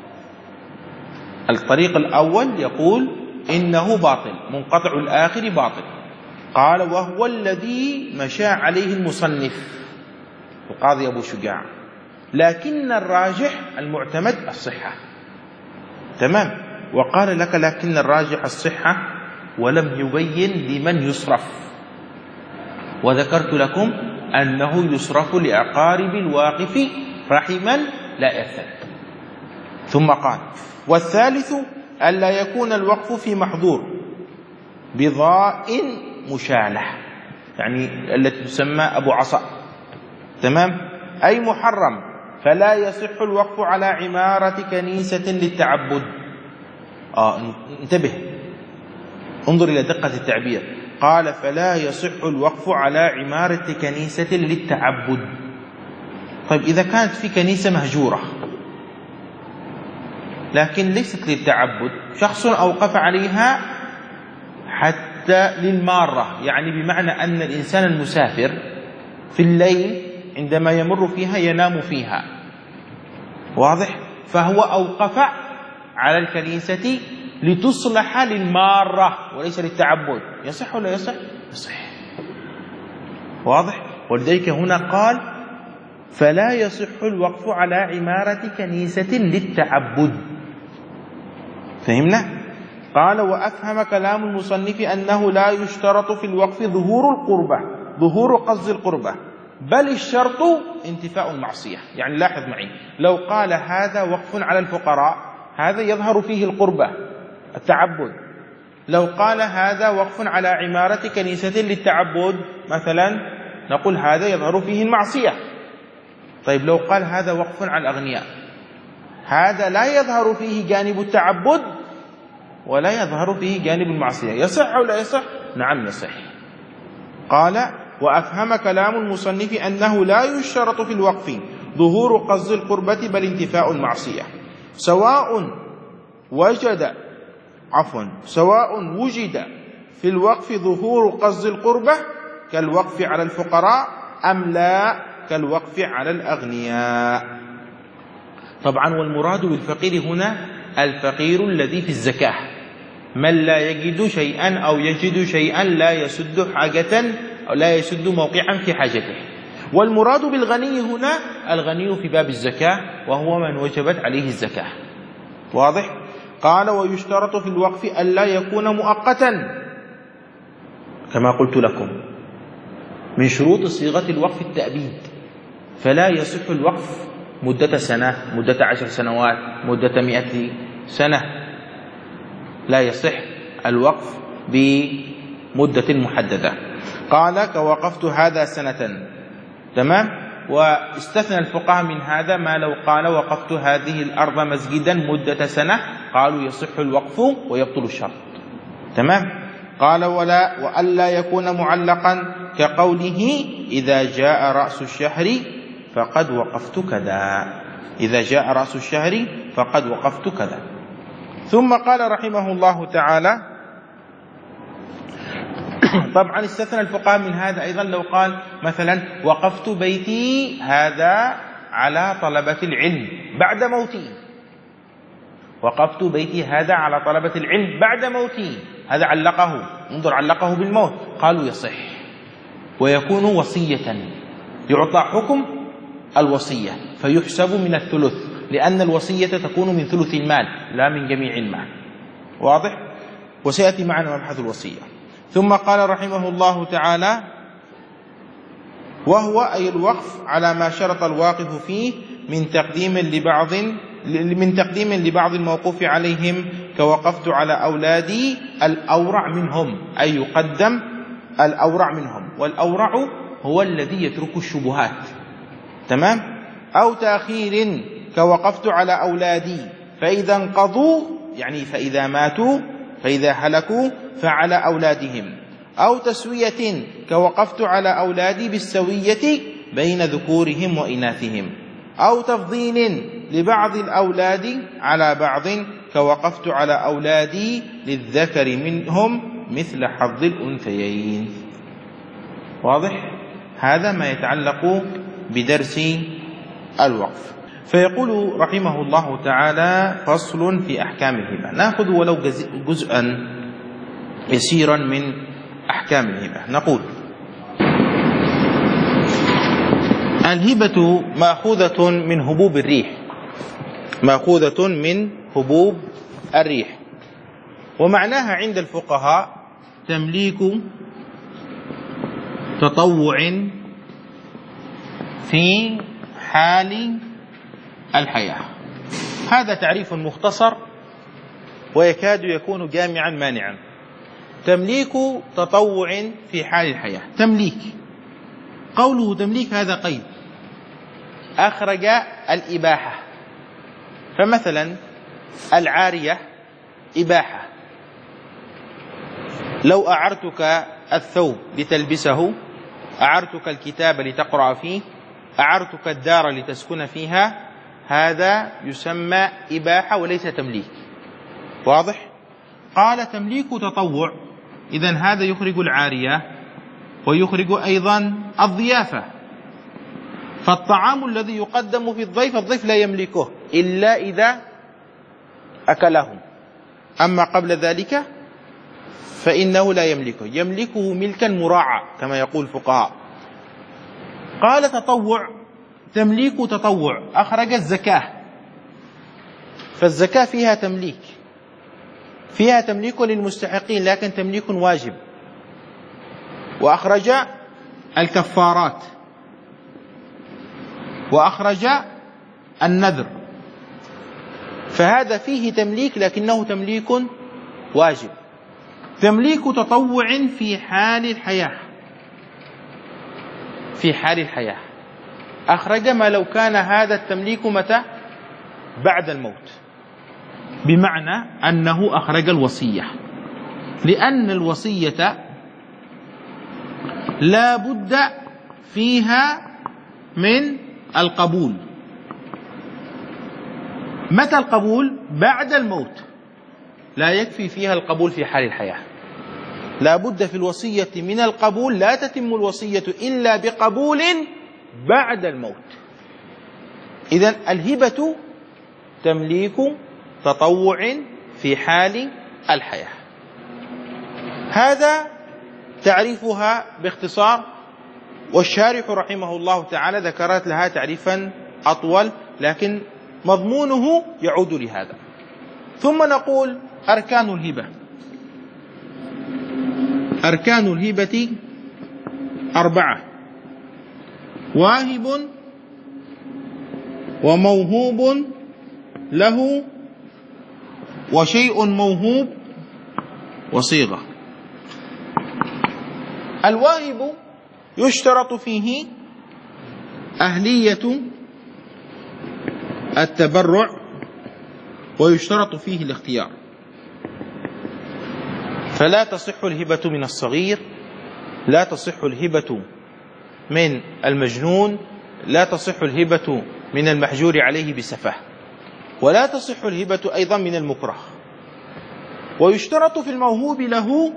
Speaker 1: الطريق الأول يقول إنه باطل، منقطع الآخر باطل. قال وهو الذي مشى عليه المصنف القاضي أبو شجاع، لكن الراجح المعتمد الصحة. تمام؟ وقال لك لكن الراجح الصحة ولم يبين لمن يصرف، وذكرت لكم أنه يصرف لأقارب الواقف رحما لا إرثا. ثم قال والثالث ألا يكون الوقف في محظور بضاء مشالة، يعني التي تسمى أبو عصا. تمام؟ أي محرم، فلا يصح الوقف على عمارة كنيسة للتعبد. آه انتبه، انظر إلى دقة التعبير. قال فلا يصح الوقف على عمارة كنيسة للتعبد. طيب إذا كانت في كنيسة مهجورة لكن ليست للتعبد، شخص أوقف عليها حتى للمارة، يعني بمعنى أن الإنسان المسافر في الليل عندما يمر فيها ينام فيها، واضح؟ فهو أوقف على الكنيسة لتصلح للمارة وليس للتعبد، يصح ولا يصح؟ يصح، واضح؟ ولذلك هنا قال فلا يصح الوقف على عمارة كنيسة للتعبد. فهمنا؟ قال وأفهم كلام المصنف أنه لا يشترط في الوقف ظهور القربة، ظهور قصد القربة، بل الشرط انتفاء المعصية. يعني لاحظ معي، لو قال هذا وقف على الفقراء هذا يظهر فيه القربة التعبد، لو قال هذا وقف على عمارة كنيسة للتعبد مثلا نقول هذا يظهر فيه المعصية. طيب لو قال هذا وقف على الأغنياء هذا لا يظهر فيه جانب التعبد ولا يظهر فيه جانب المعصية، يصح ولا يصح؟ نعم يصح. قال وأفهم كلام المصنف أنه لا يشترط في الوقف ظهور قصد القربة بل انتفاء المعصية، سواء وجد عفوا سواء وجد في الوقف ظهور قصد القربة كالوقف على الفقراء أم لا كالوقف على الأغنياء. طبعا والمراد بالفقير هنا الفقير الذي في الزكاة، من لا يجد شيئا أو يجد شيئا لا يسد حاجة أو لا يسد موقعا في حاجته. والمراد بالغني هنا الغني في باب الزكاة وهو من وجبت عليه الزكاة، واضح؟ قال ويشترط في الوقف ألا يكون مؤقتا، كما قلت لكم من شروط صيغة الوقف التأبيد، فلا يصح الوقف مدة سنة، مدة عشر سنوات، مدة مئة سنة، لا يصح الوقف بمدة محددة. قال كوقفت هذا سنة، تمام؟ واستثنى الفقهاء من هذا ما لو قال وقفت هذه الأرض مسجدا مدة سنة قالوا يصح الوقف ويبطل الشرط، تمام؟ قال ولا وألا يكون معلقا كقوله إذا جاء رأس الشهر فقد وقفت كذا، إذا جاء رأس الشهر فقد وقفت كذا. ثم قال رحمه الله تعالى طبعا استثنى الفقهاء من هذا أيضا لو قال مثلا وقفت بيتي هذا على طلبة العلم بعد موتي، وقفت بيتي هذا على طلبة العلم بعد موتي، هذا علقه، انظر علقه بالموت، قالوا يصح ويكون وصية، يعطى حكم الوصية فيحسب من الثلث، لأن الوصية تكون من ثلث المال لا من جميع المال، واضح؟ وسيأتي معنا مبحث الوصية. ثم قال رحمه الله تعالى وهو أي الوقف على ما شرط الواقف فيه من تقديم لبعض من تقديم لبعض الموقوف عليهم كوقفت على أولادي الأورع منهم، أي يقدم الأورع منهم، والأورع هو الذي يترك الشبهات، تمام؟ أو تأخير كوقفت على أولادي فإذا انقضوا، يعني فإذا ماتوا فإذا هلكوا فعلى أولادهم، أو تسوية كوقفت على أولادي بالسوية بين ذكورهم وإناثهم، أو تفضيل لبعض الأولاد على بعض كوقفت على أولادي للذكر منهم مثل حظ الأنثيين، واضح؟ هذا ما يتعلق بدرس الوقف. فيقول رحمه الله تعالى فصل في أحكام الهبة، نأخذ ولو جزءا يسيرا من أحكام الهبة. نقول الهبة مأخوذة من هبوب الريح، مأخوذة من هبوب الريح، ومعناها عند الفقهاء تمليك تطوع في حال الحياة. هذا تعريف مختصر ويكاد يكون جامعا مانعا. تمليك تطوع في حال الحياة، تمليك، قوله تمليك هذا قيد، أخرج الإباحة، فمثلا العارية إباحة، لو أعرتك الثوب لتلبسه، أعرتك الكتاب لتقرأ فيه، أعرتك الدار لتسكن فيها، هذا يسمى إباحة وليس تمليك. واضح؟ قال تمليك تطوع، إذن هذا يخرج العارية ويخرج أيضا الضيافة. فالطعام الذي يقدم في الضيف، الضيف لا يملكه إلا إذا أكله، أما قبل ذلك فإنه لا يملكه، يملكه ملكا مراعى كما يقول الفقهاء. قال تطوع، تمليك تطوع، أخرج الزكاة، فالزكاة فيها تمليك، فيها تمليك للمستحقين لكن تمليك واجب. وأخرج الكفارات، وأخرج النذر، فهذا فيه تمليك لكنه تمليك واجب. تمليك تطوع في حال الحياة، في حال الحياة أخرج ما لو كان هذا التمليك متى؟ بعد الموت، بمعنى أنه أخرج الوصية، لأن الوصية لا بد فيها من القبول. متى القبول؟ بعد الموت، لا يكفي فيها القبول في حال الحياة، لا بد في الوصية من القبول، لا تتم الوصية إلا بقبول بعد الموت. إذن الهبة تمليك تطوع في حال الحياة. هذا تعريفها باختصار، والشارح رحمه الله تعالى ذكرت لها تعريفا أطول لكن مضمونه يعود لهذا. ثم نقول أركان الهبة. أركان الهبة أربعة: واهب وموهوب له وشيء موهوب وصيغة. الواهب يشترط فيه أهلية التبرع ويشترط فيه الاختيار، فلا تصح الهبة من الصغير، لا تصح الهبة من المجنون، لا تصح الهبة من المحجور عليه بسفه، ولا تصح الهبة أيضا من المكره. ويشترط في الموهوب له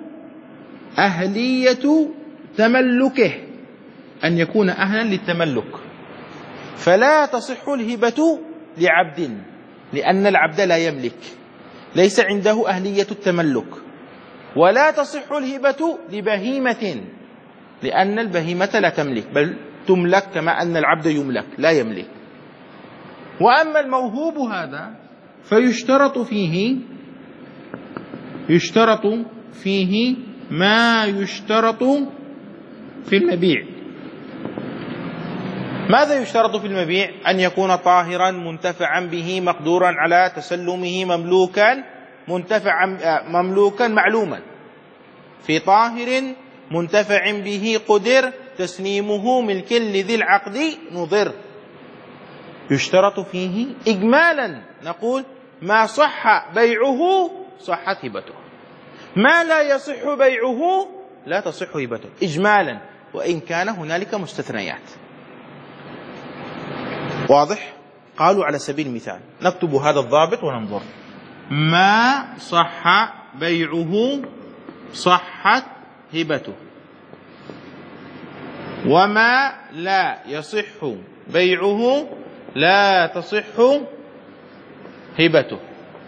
Speaker 1: أهلية تملكه، أن يكون أهلا للتملك، فلا تصح الهبة لعبد، لأن العبد لا يملك، ليس عنده أهلية التملك. ولا تصح الهبة لبهيمة، لأن البهيمة لا تملك، بل تملك كما أن العبد يملك لا يملك. وأما الموهوب هذا فيشترط فيه يشترط فيه ما يشترط في المبيع. ماذا يشترط في المبيع؟ أن يكون طاهرا منتفعا به مقدورا على تسلمه مملوكا منتفعا مملوكا معلوما، في طاهر منتفع به قدر تسليمه ملك لذي العقد نظر. يشترط فيه إجمالا، نقول ما صح بيعه صحت هبته، ما لا يصح بيعه لا تصح هبته إجمالا، وإن كان هنالك مستثنيات. واضح؟ قالوا على سبيل المثال، نكتب هذا الضابط وننظر: ما صح بيعه صحت هبته، وما لا يصح بيعه لا تصح هبته.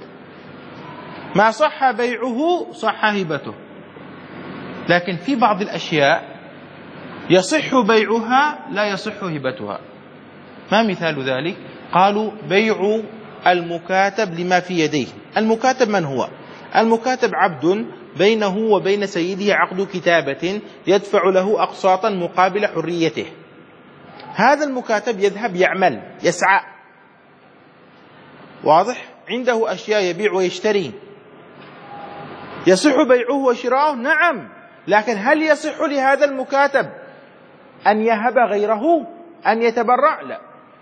Speaker 1: ما صح بيعه صح هبته، لكن في بعض الأشياء يصح بيعها لا يصح هبتها. ما مثال ذلك؟ قالوا بيع المكاتب لما في يديه. المكاتب من هو؟ المكاتب عبد بينه وبين سيده عقد كتابة يدفع له أقساطا مقابل حريته. هذا المكاتب يذهب يعمل يسعى، واضح؟ عنده أشياء يبيع ويشتري، يصح بيعه وشراؤه؟ نعم، لكن هل يصح لهذا المكاتب أن يهب غيره، أن يتبرع؟ لا،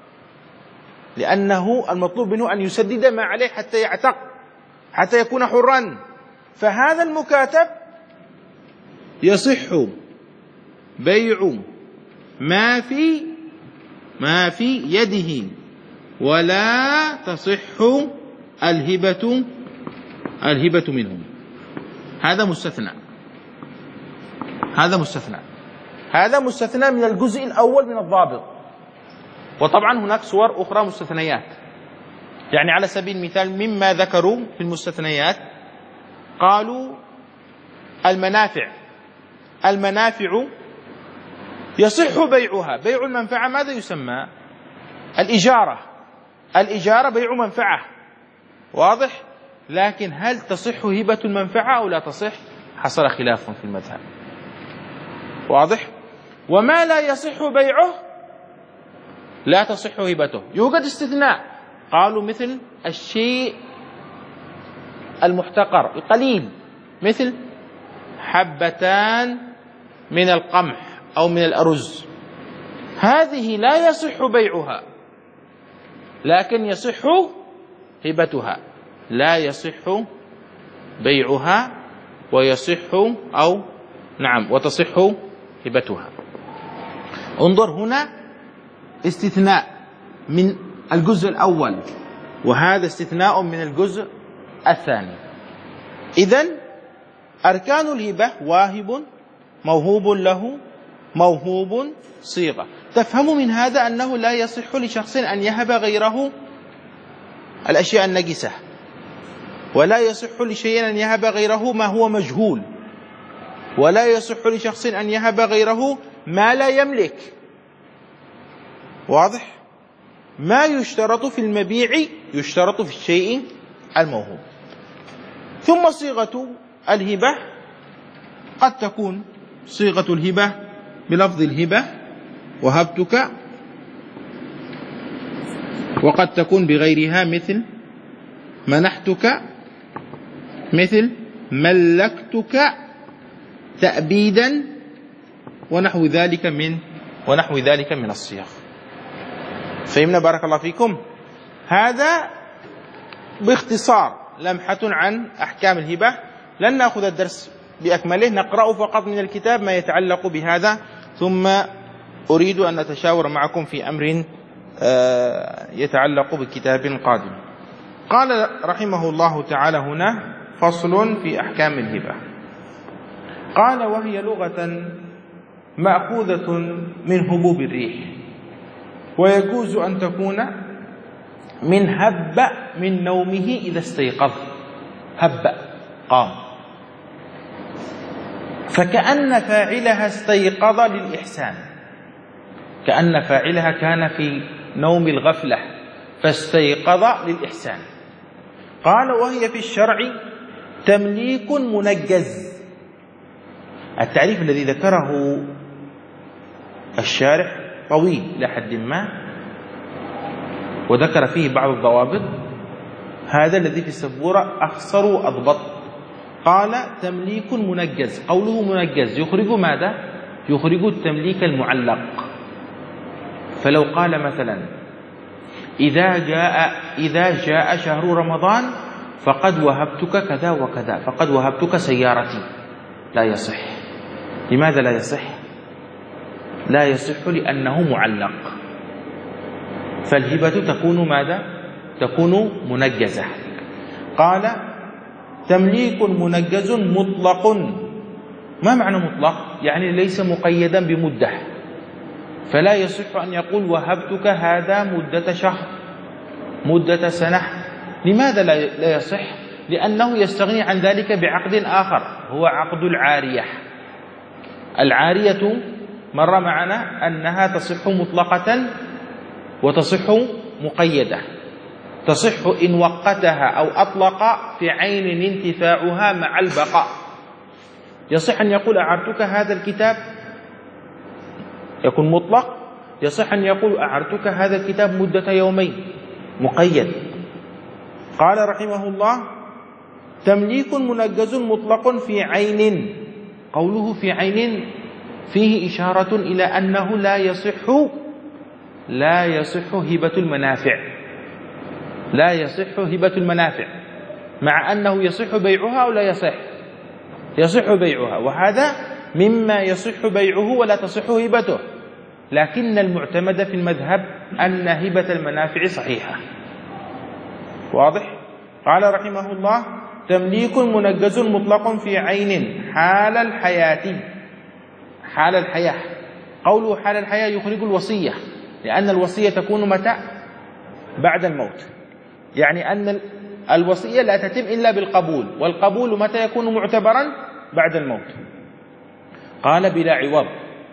Speaker 1: لأنه المطلوب منه أن يسدد ما عليه حتى يعتق، حتى يكون حرا. فهذا المكاتب يصح بيع ما في ما في يده، ولا تصح الهبة الهبة منه. هذا مستثنى، هذا مستثنى هذا مستثنى من الجزء الأول من الضابط. وطبعا هناك صور أخرى مستثنيات. يعني على سبيل المثال مما ذكروا في المستثنيات قالوا المنافع المنافع يصح بيعها. بيع المنفعة ماذا يسمى؟ الإجارة. الإجارة بيع منفعة، واضح؟ لكن هل تصح هبة المنفعة أو لا تصح؟ حصل خلاف في المذهب، واضح؟ وما لا يصح بيعه لا تصح هبته. يوجد استثناء، قالوا مثل الشيء المحتقر القليل، مثل حبتان من القمح أو من الأرز، هذه لا يصح بيعها لكن يصح هبتها. لا يصح بيعها ويصح أو نعم وتصح هبتها. انظر هنا استثناء من الجزء الأول، وهذا استثناء من الجزء الثاني. إذن أركان الهبة واهب، موهوب له، موهوب، صيغة. تفهم من هذا أنه لا يصح لشخص أن يهب غيره الأشياء النجسة، ولا يصح لشيء أن يهب غيره ما هو مجهول، ولا يصح لشخص أن يهب غيره ما لا يملك، واضح؟ ما يشترط في المبيع يشترط في الشيء الموهوب. ثم صيغة الهبة قد تكون صيغة الهبة بلفظ الهبة وهبتك، وقد تكون بغيرها مثل منحتك، مثل ملكتك تأبيدا، ونحو ذلك من ونحو ذلك من الصيغ. فهمنا بارك الله فيكم؟ هذا باختصار لمحة عن أحكام الهبة. لن نأخذ الدرس بأكمله، نقرأ فقط من الكتاب ما يتعلق بهذا، ثم أريد أن نتشاور معكم في أمر يتعلق بكتاب قادم. قال رحمه الله تعالى هنا فصل في أحكام الهبة. قال وهي لغة مأخوذة من هبوب الريح، ويجوز أن تكون من هب من نومه إذا استيقظ. هب قام، فكأن فاعلها استيقظ للإحسان، كأن فاعلها كان في نوم الغفلة فاستيقظ للإحسان. قال وهي في الشرع تمليك منجز. التعريف الذي ذكره الشارح طويل إلى حد ما، وذكر فيه بعض الضوابط. هذا الذي في السبورة أخصر وأضبط. قال تمليك منجز. قوله منجز يخرج ماذا؟ يخرج التمليك المعلق. فلو قال مثلا إذا جاء إذا جاء شهر رمضان فقد وهبتك كذا وكذا، فقد وهبتك سيارتي، لا يصح. لماذا لا يصح؟ لا يصح لأنه معلق. فالهبة تكون ماذا؟ تكون منجزة. قال تمليك منجز مطلق. ما معنى مطلق؟ يعني ليس مقيدا بمدة، فلا يصح أن يقول وهبتك هذا مدة شهر، مدة سنة. لماذا لا يصح؟ لأنه يستغني عن ذلك بعقد آخر، هو عقد العارية. العارية مر معنا أنها تصح مطلقة وتصح مقيدة. تصح إن وقتها أو أطلق في عين انتفاعها مع البقاء. يصح أن يقول أعرتك هذا الكتاب، يكون مطلق. يصح أن يقول أعرتك هذا الكتاب مدة يومين، مقيد. قال رحمه الله تمليك منجز مطلق في عين. قوله في عين فيه إشارة إلى أنه لا يصح لا يصح هبة المنافع، لا يصح هبة المنافع، مع أنه يصح بيعها أو لا يصح؟ يصح بيعها، وهذا مما يصح بيعه ولا تصح هبته. لكن المعتمد في المذهب أن هبة المنافع صحيحة. واضح؟ قال رحمه الله: تمليك منجز مطلق في عين حال الحياة. حال الحياة، قوله حال الحياة يخرج الوصية، لأن الوصية تكون متى؟ بعد الموت، يعني أن الوصية لا تتم إلا بالقبول، والقبول متى يكون معتبرا؟ بعد الموت. قال بلا عوض،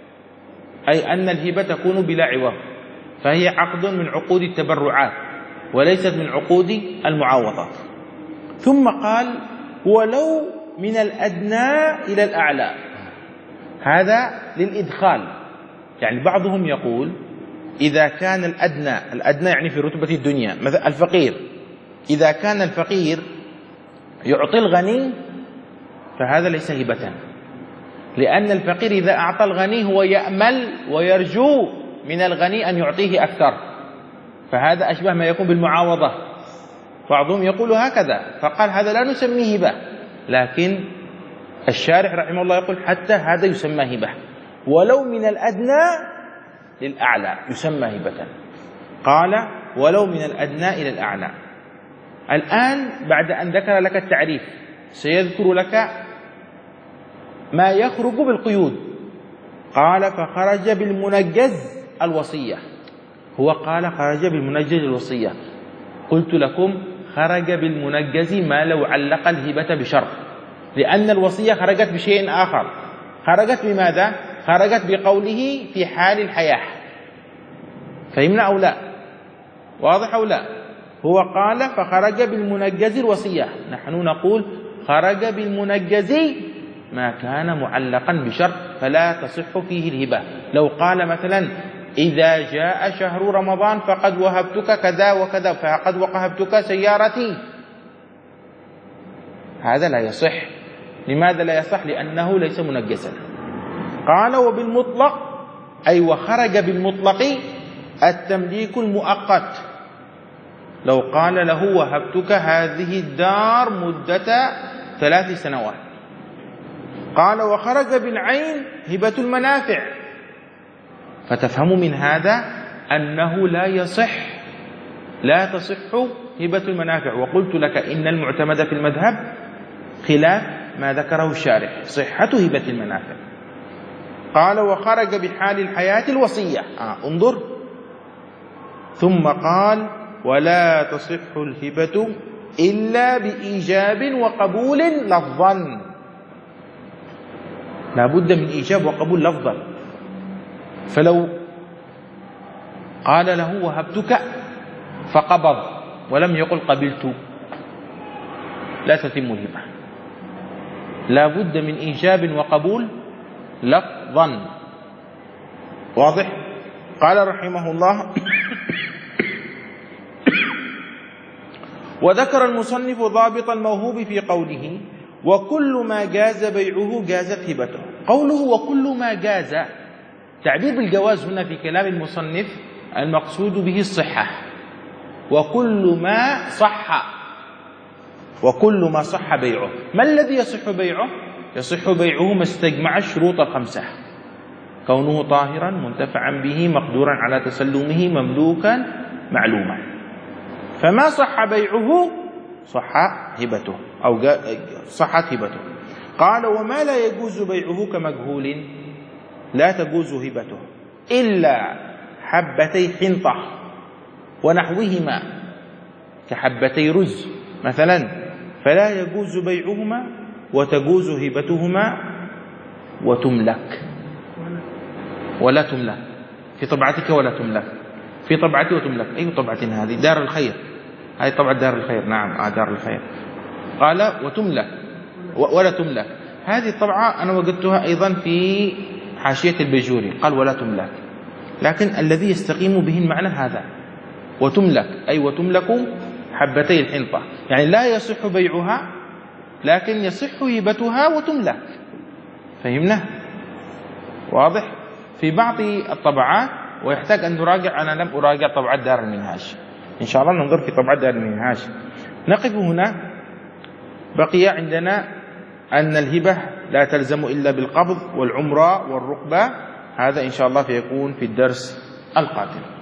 Speaker 1: أي أن الهبة تكون بلا عوض، فهي عقد من عقود التبرعات وليست من عقود المعاوضات. ثم قال: ولو من الأدنى إلى الأعلى. هذا للإدخال، يعني بعضهم يقول إذا كان الأدنى، الأدنى يعني في رتبة الدنيا، مثل الفقير، إذا كان الفقير يعطي الغني فهذا ليس هبة، لأن الفقير إذا أعطى الغني هو يأمل ويرجو من الغني أن يعطيه أكثر، فهذا أشبه ما يكون بالمعاوضة. بعضهم يقول هكذا، فقال هذا لا نسميه هبة، لكن الشارح رحمه الله يقول حتى هذا يسمى هبة، ولو من الأدنى للأعلى يسمى هبة. قال: ولو من الأدنى إلى الأعلى. الآن بعد أن ذكر لك التعريف سيذكر لك ما يخرج بالقيود. قال: فخرج بالمنجز الوصية. هو قال خرج بالمنجز الوصية، قلت لكم خرج بالمنجز ما لو علق الهبة بشرط، لأن الوصية خرجت بشيء آخر. خرجت بماذا؟ خرجت بقوله في حال الحياة. فهمنا أو لا؟ واضح أو لا؟ هو قال فخرج بالمنجز الوصية، نحن نقول خرج بالمنجز ما كان معلقا بشرط فلا تصح فيه الهبة. لو قال مثلا إذا جاء شهر رمضان فقد وهبتك كذا وكذا، فقد وهبتك سيارتي، هذا لا يصح. لماذا لا يصح؟ لأنه ليس منجسا. قال: وبالمطلق، أي وخرج بالمطلق التمليك المؤقت. لو قال له وهبتك هذه الدار مدة ثلاث سنوات. قال: وخرج بالعين هبة المنافع. فتفهم من هذا أنه لا يصح، لا تصح هبة المنافع. وقلت لك إن المعتمد في المذهب خلاف ما ذكره الشارح، صحة هبة المنافع. قال: وخرج بحال الحياة الوصية. آه انظر، ثم قال: ولا تصح الهبة إلا بإيجاب وقبول لفظا. لا بد من إيجاب وقبول لفظا. فلو قال له وهبتك فقبض ولم يقل قبلت، لا تتم الهبة. لا بد من إيجاب وقبول لفظا. واضح؟ قال رحمه الله: وذكر المصنف ضابط الموهوب في قوله: وكل ما جاز بيعه جازت هبته. قوله وكل ما جاز، تعبير بالجواز هنا في كلام المصنف المقصود به الصحة. وكل ما صح، وكل ما صح بيعه. ما الذي يصح بيعه؟ يصح بيعه ما استجمع الشروط الخمسة: كونه طاهرا منتفعا به مقدورا على تسلمه مملوكا معلوما. فما صح بيعه صح هبته أو صحت هبته. قال: وما لا يجوز بيعه كمجهول لا تجوز هبته إلا حبتي حنطة ونحوهما كحبتي رز مثلا، فلا يجوز بيعهما وتجوز هبتهما وتملك ولا تملك. في طبعتك ولا تملك، في طبعتي وتملك. أي طبعة هذه؟ دار الخير، هذه طبعة دار الخير. نعم آه دار الخير. قال وتملك ولا تملك. هذه الطبعة أنا وجدتها أيضا في حاشية البيجوري، قال ولا تملك، لكن الذي يستقيم به المعنى هذا وتملك، أي وتملك حبتي الحنطة، يعني لا يصح بيعها لكن يصح هبتها وتملك. فهمنا؟ واضح؟ في بعض الطبعات، ويحتاج أن نراجع، أنا لم أراجع طبعات دار المنهاج، إن شاء الله ننظر في طبعات دار المنهاج. نقف هنا. بقي عندنا أن الهبة لا تلزم إلا بالقبض والعمرة والرقبة هذا إن شاء الله سيكون في الدرس القادم.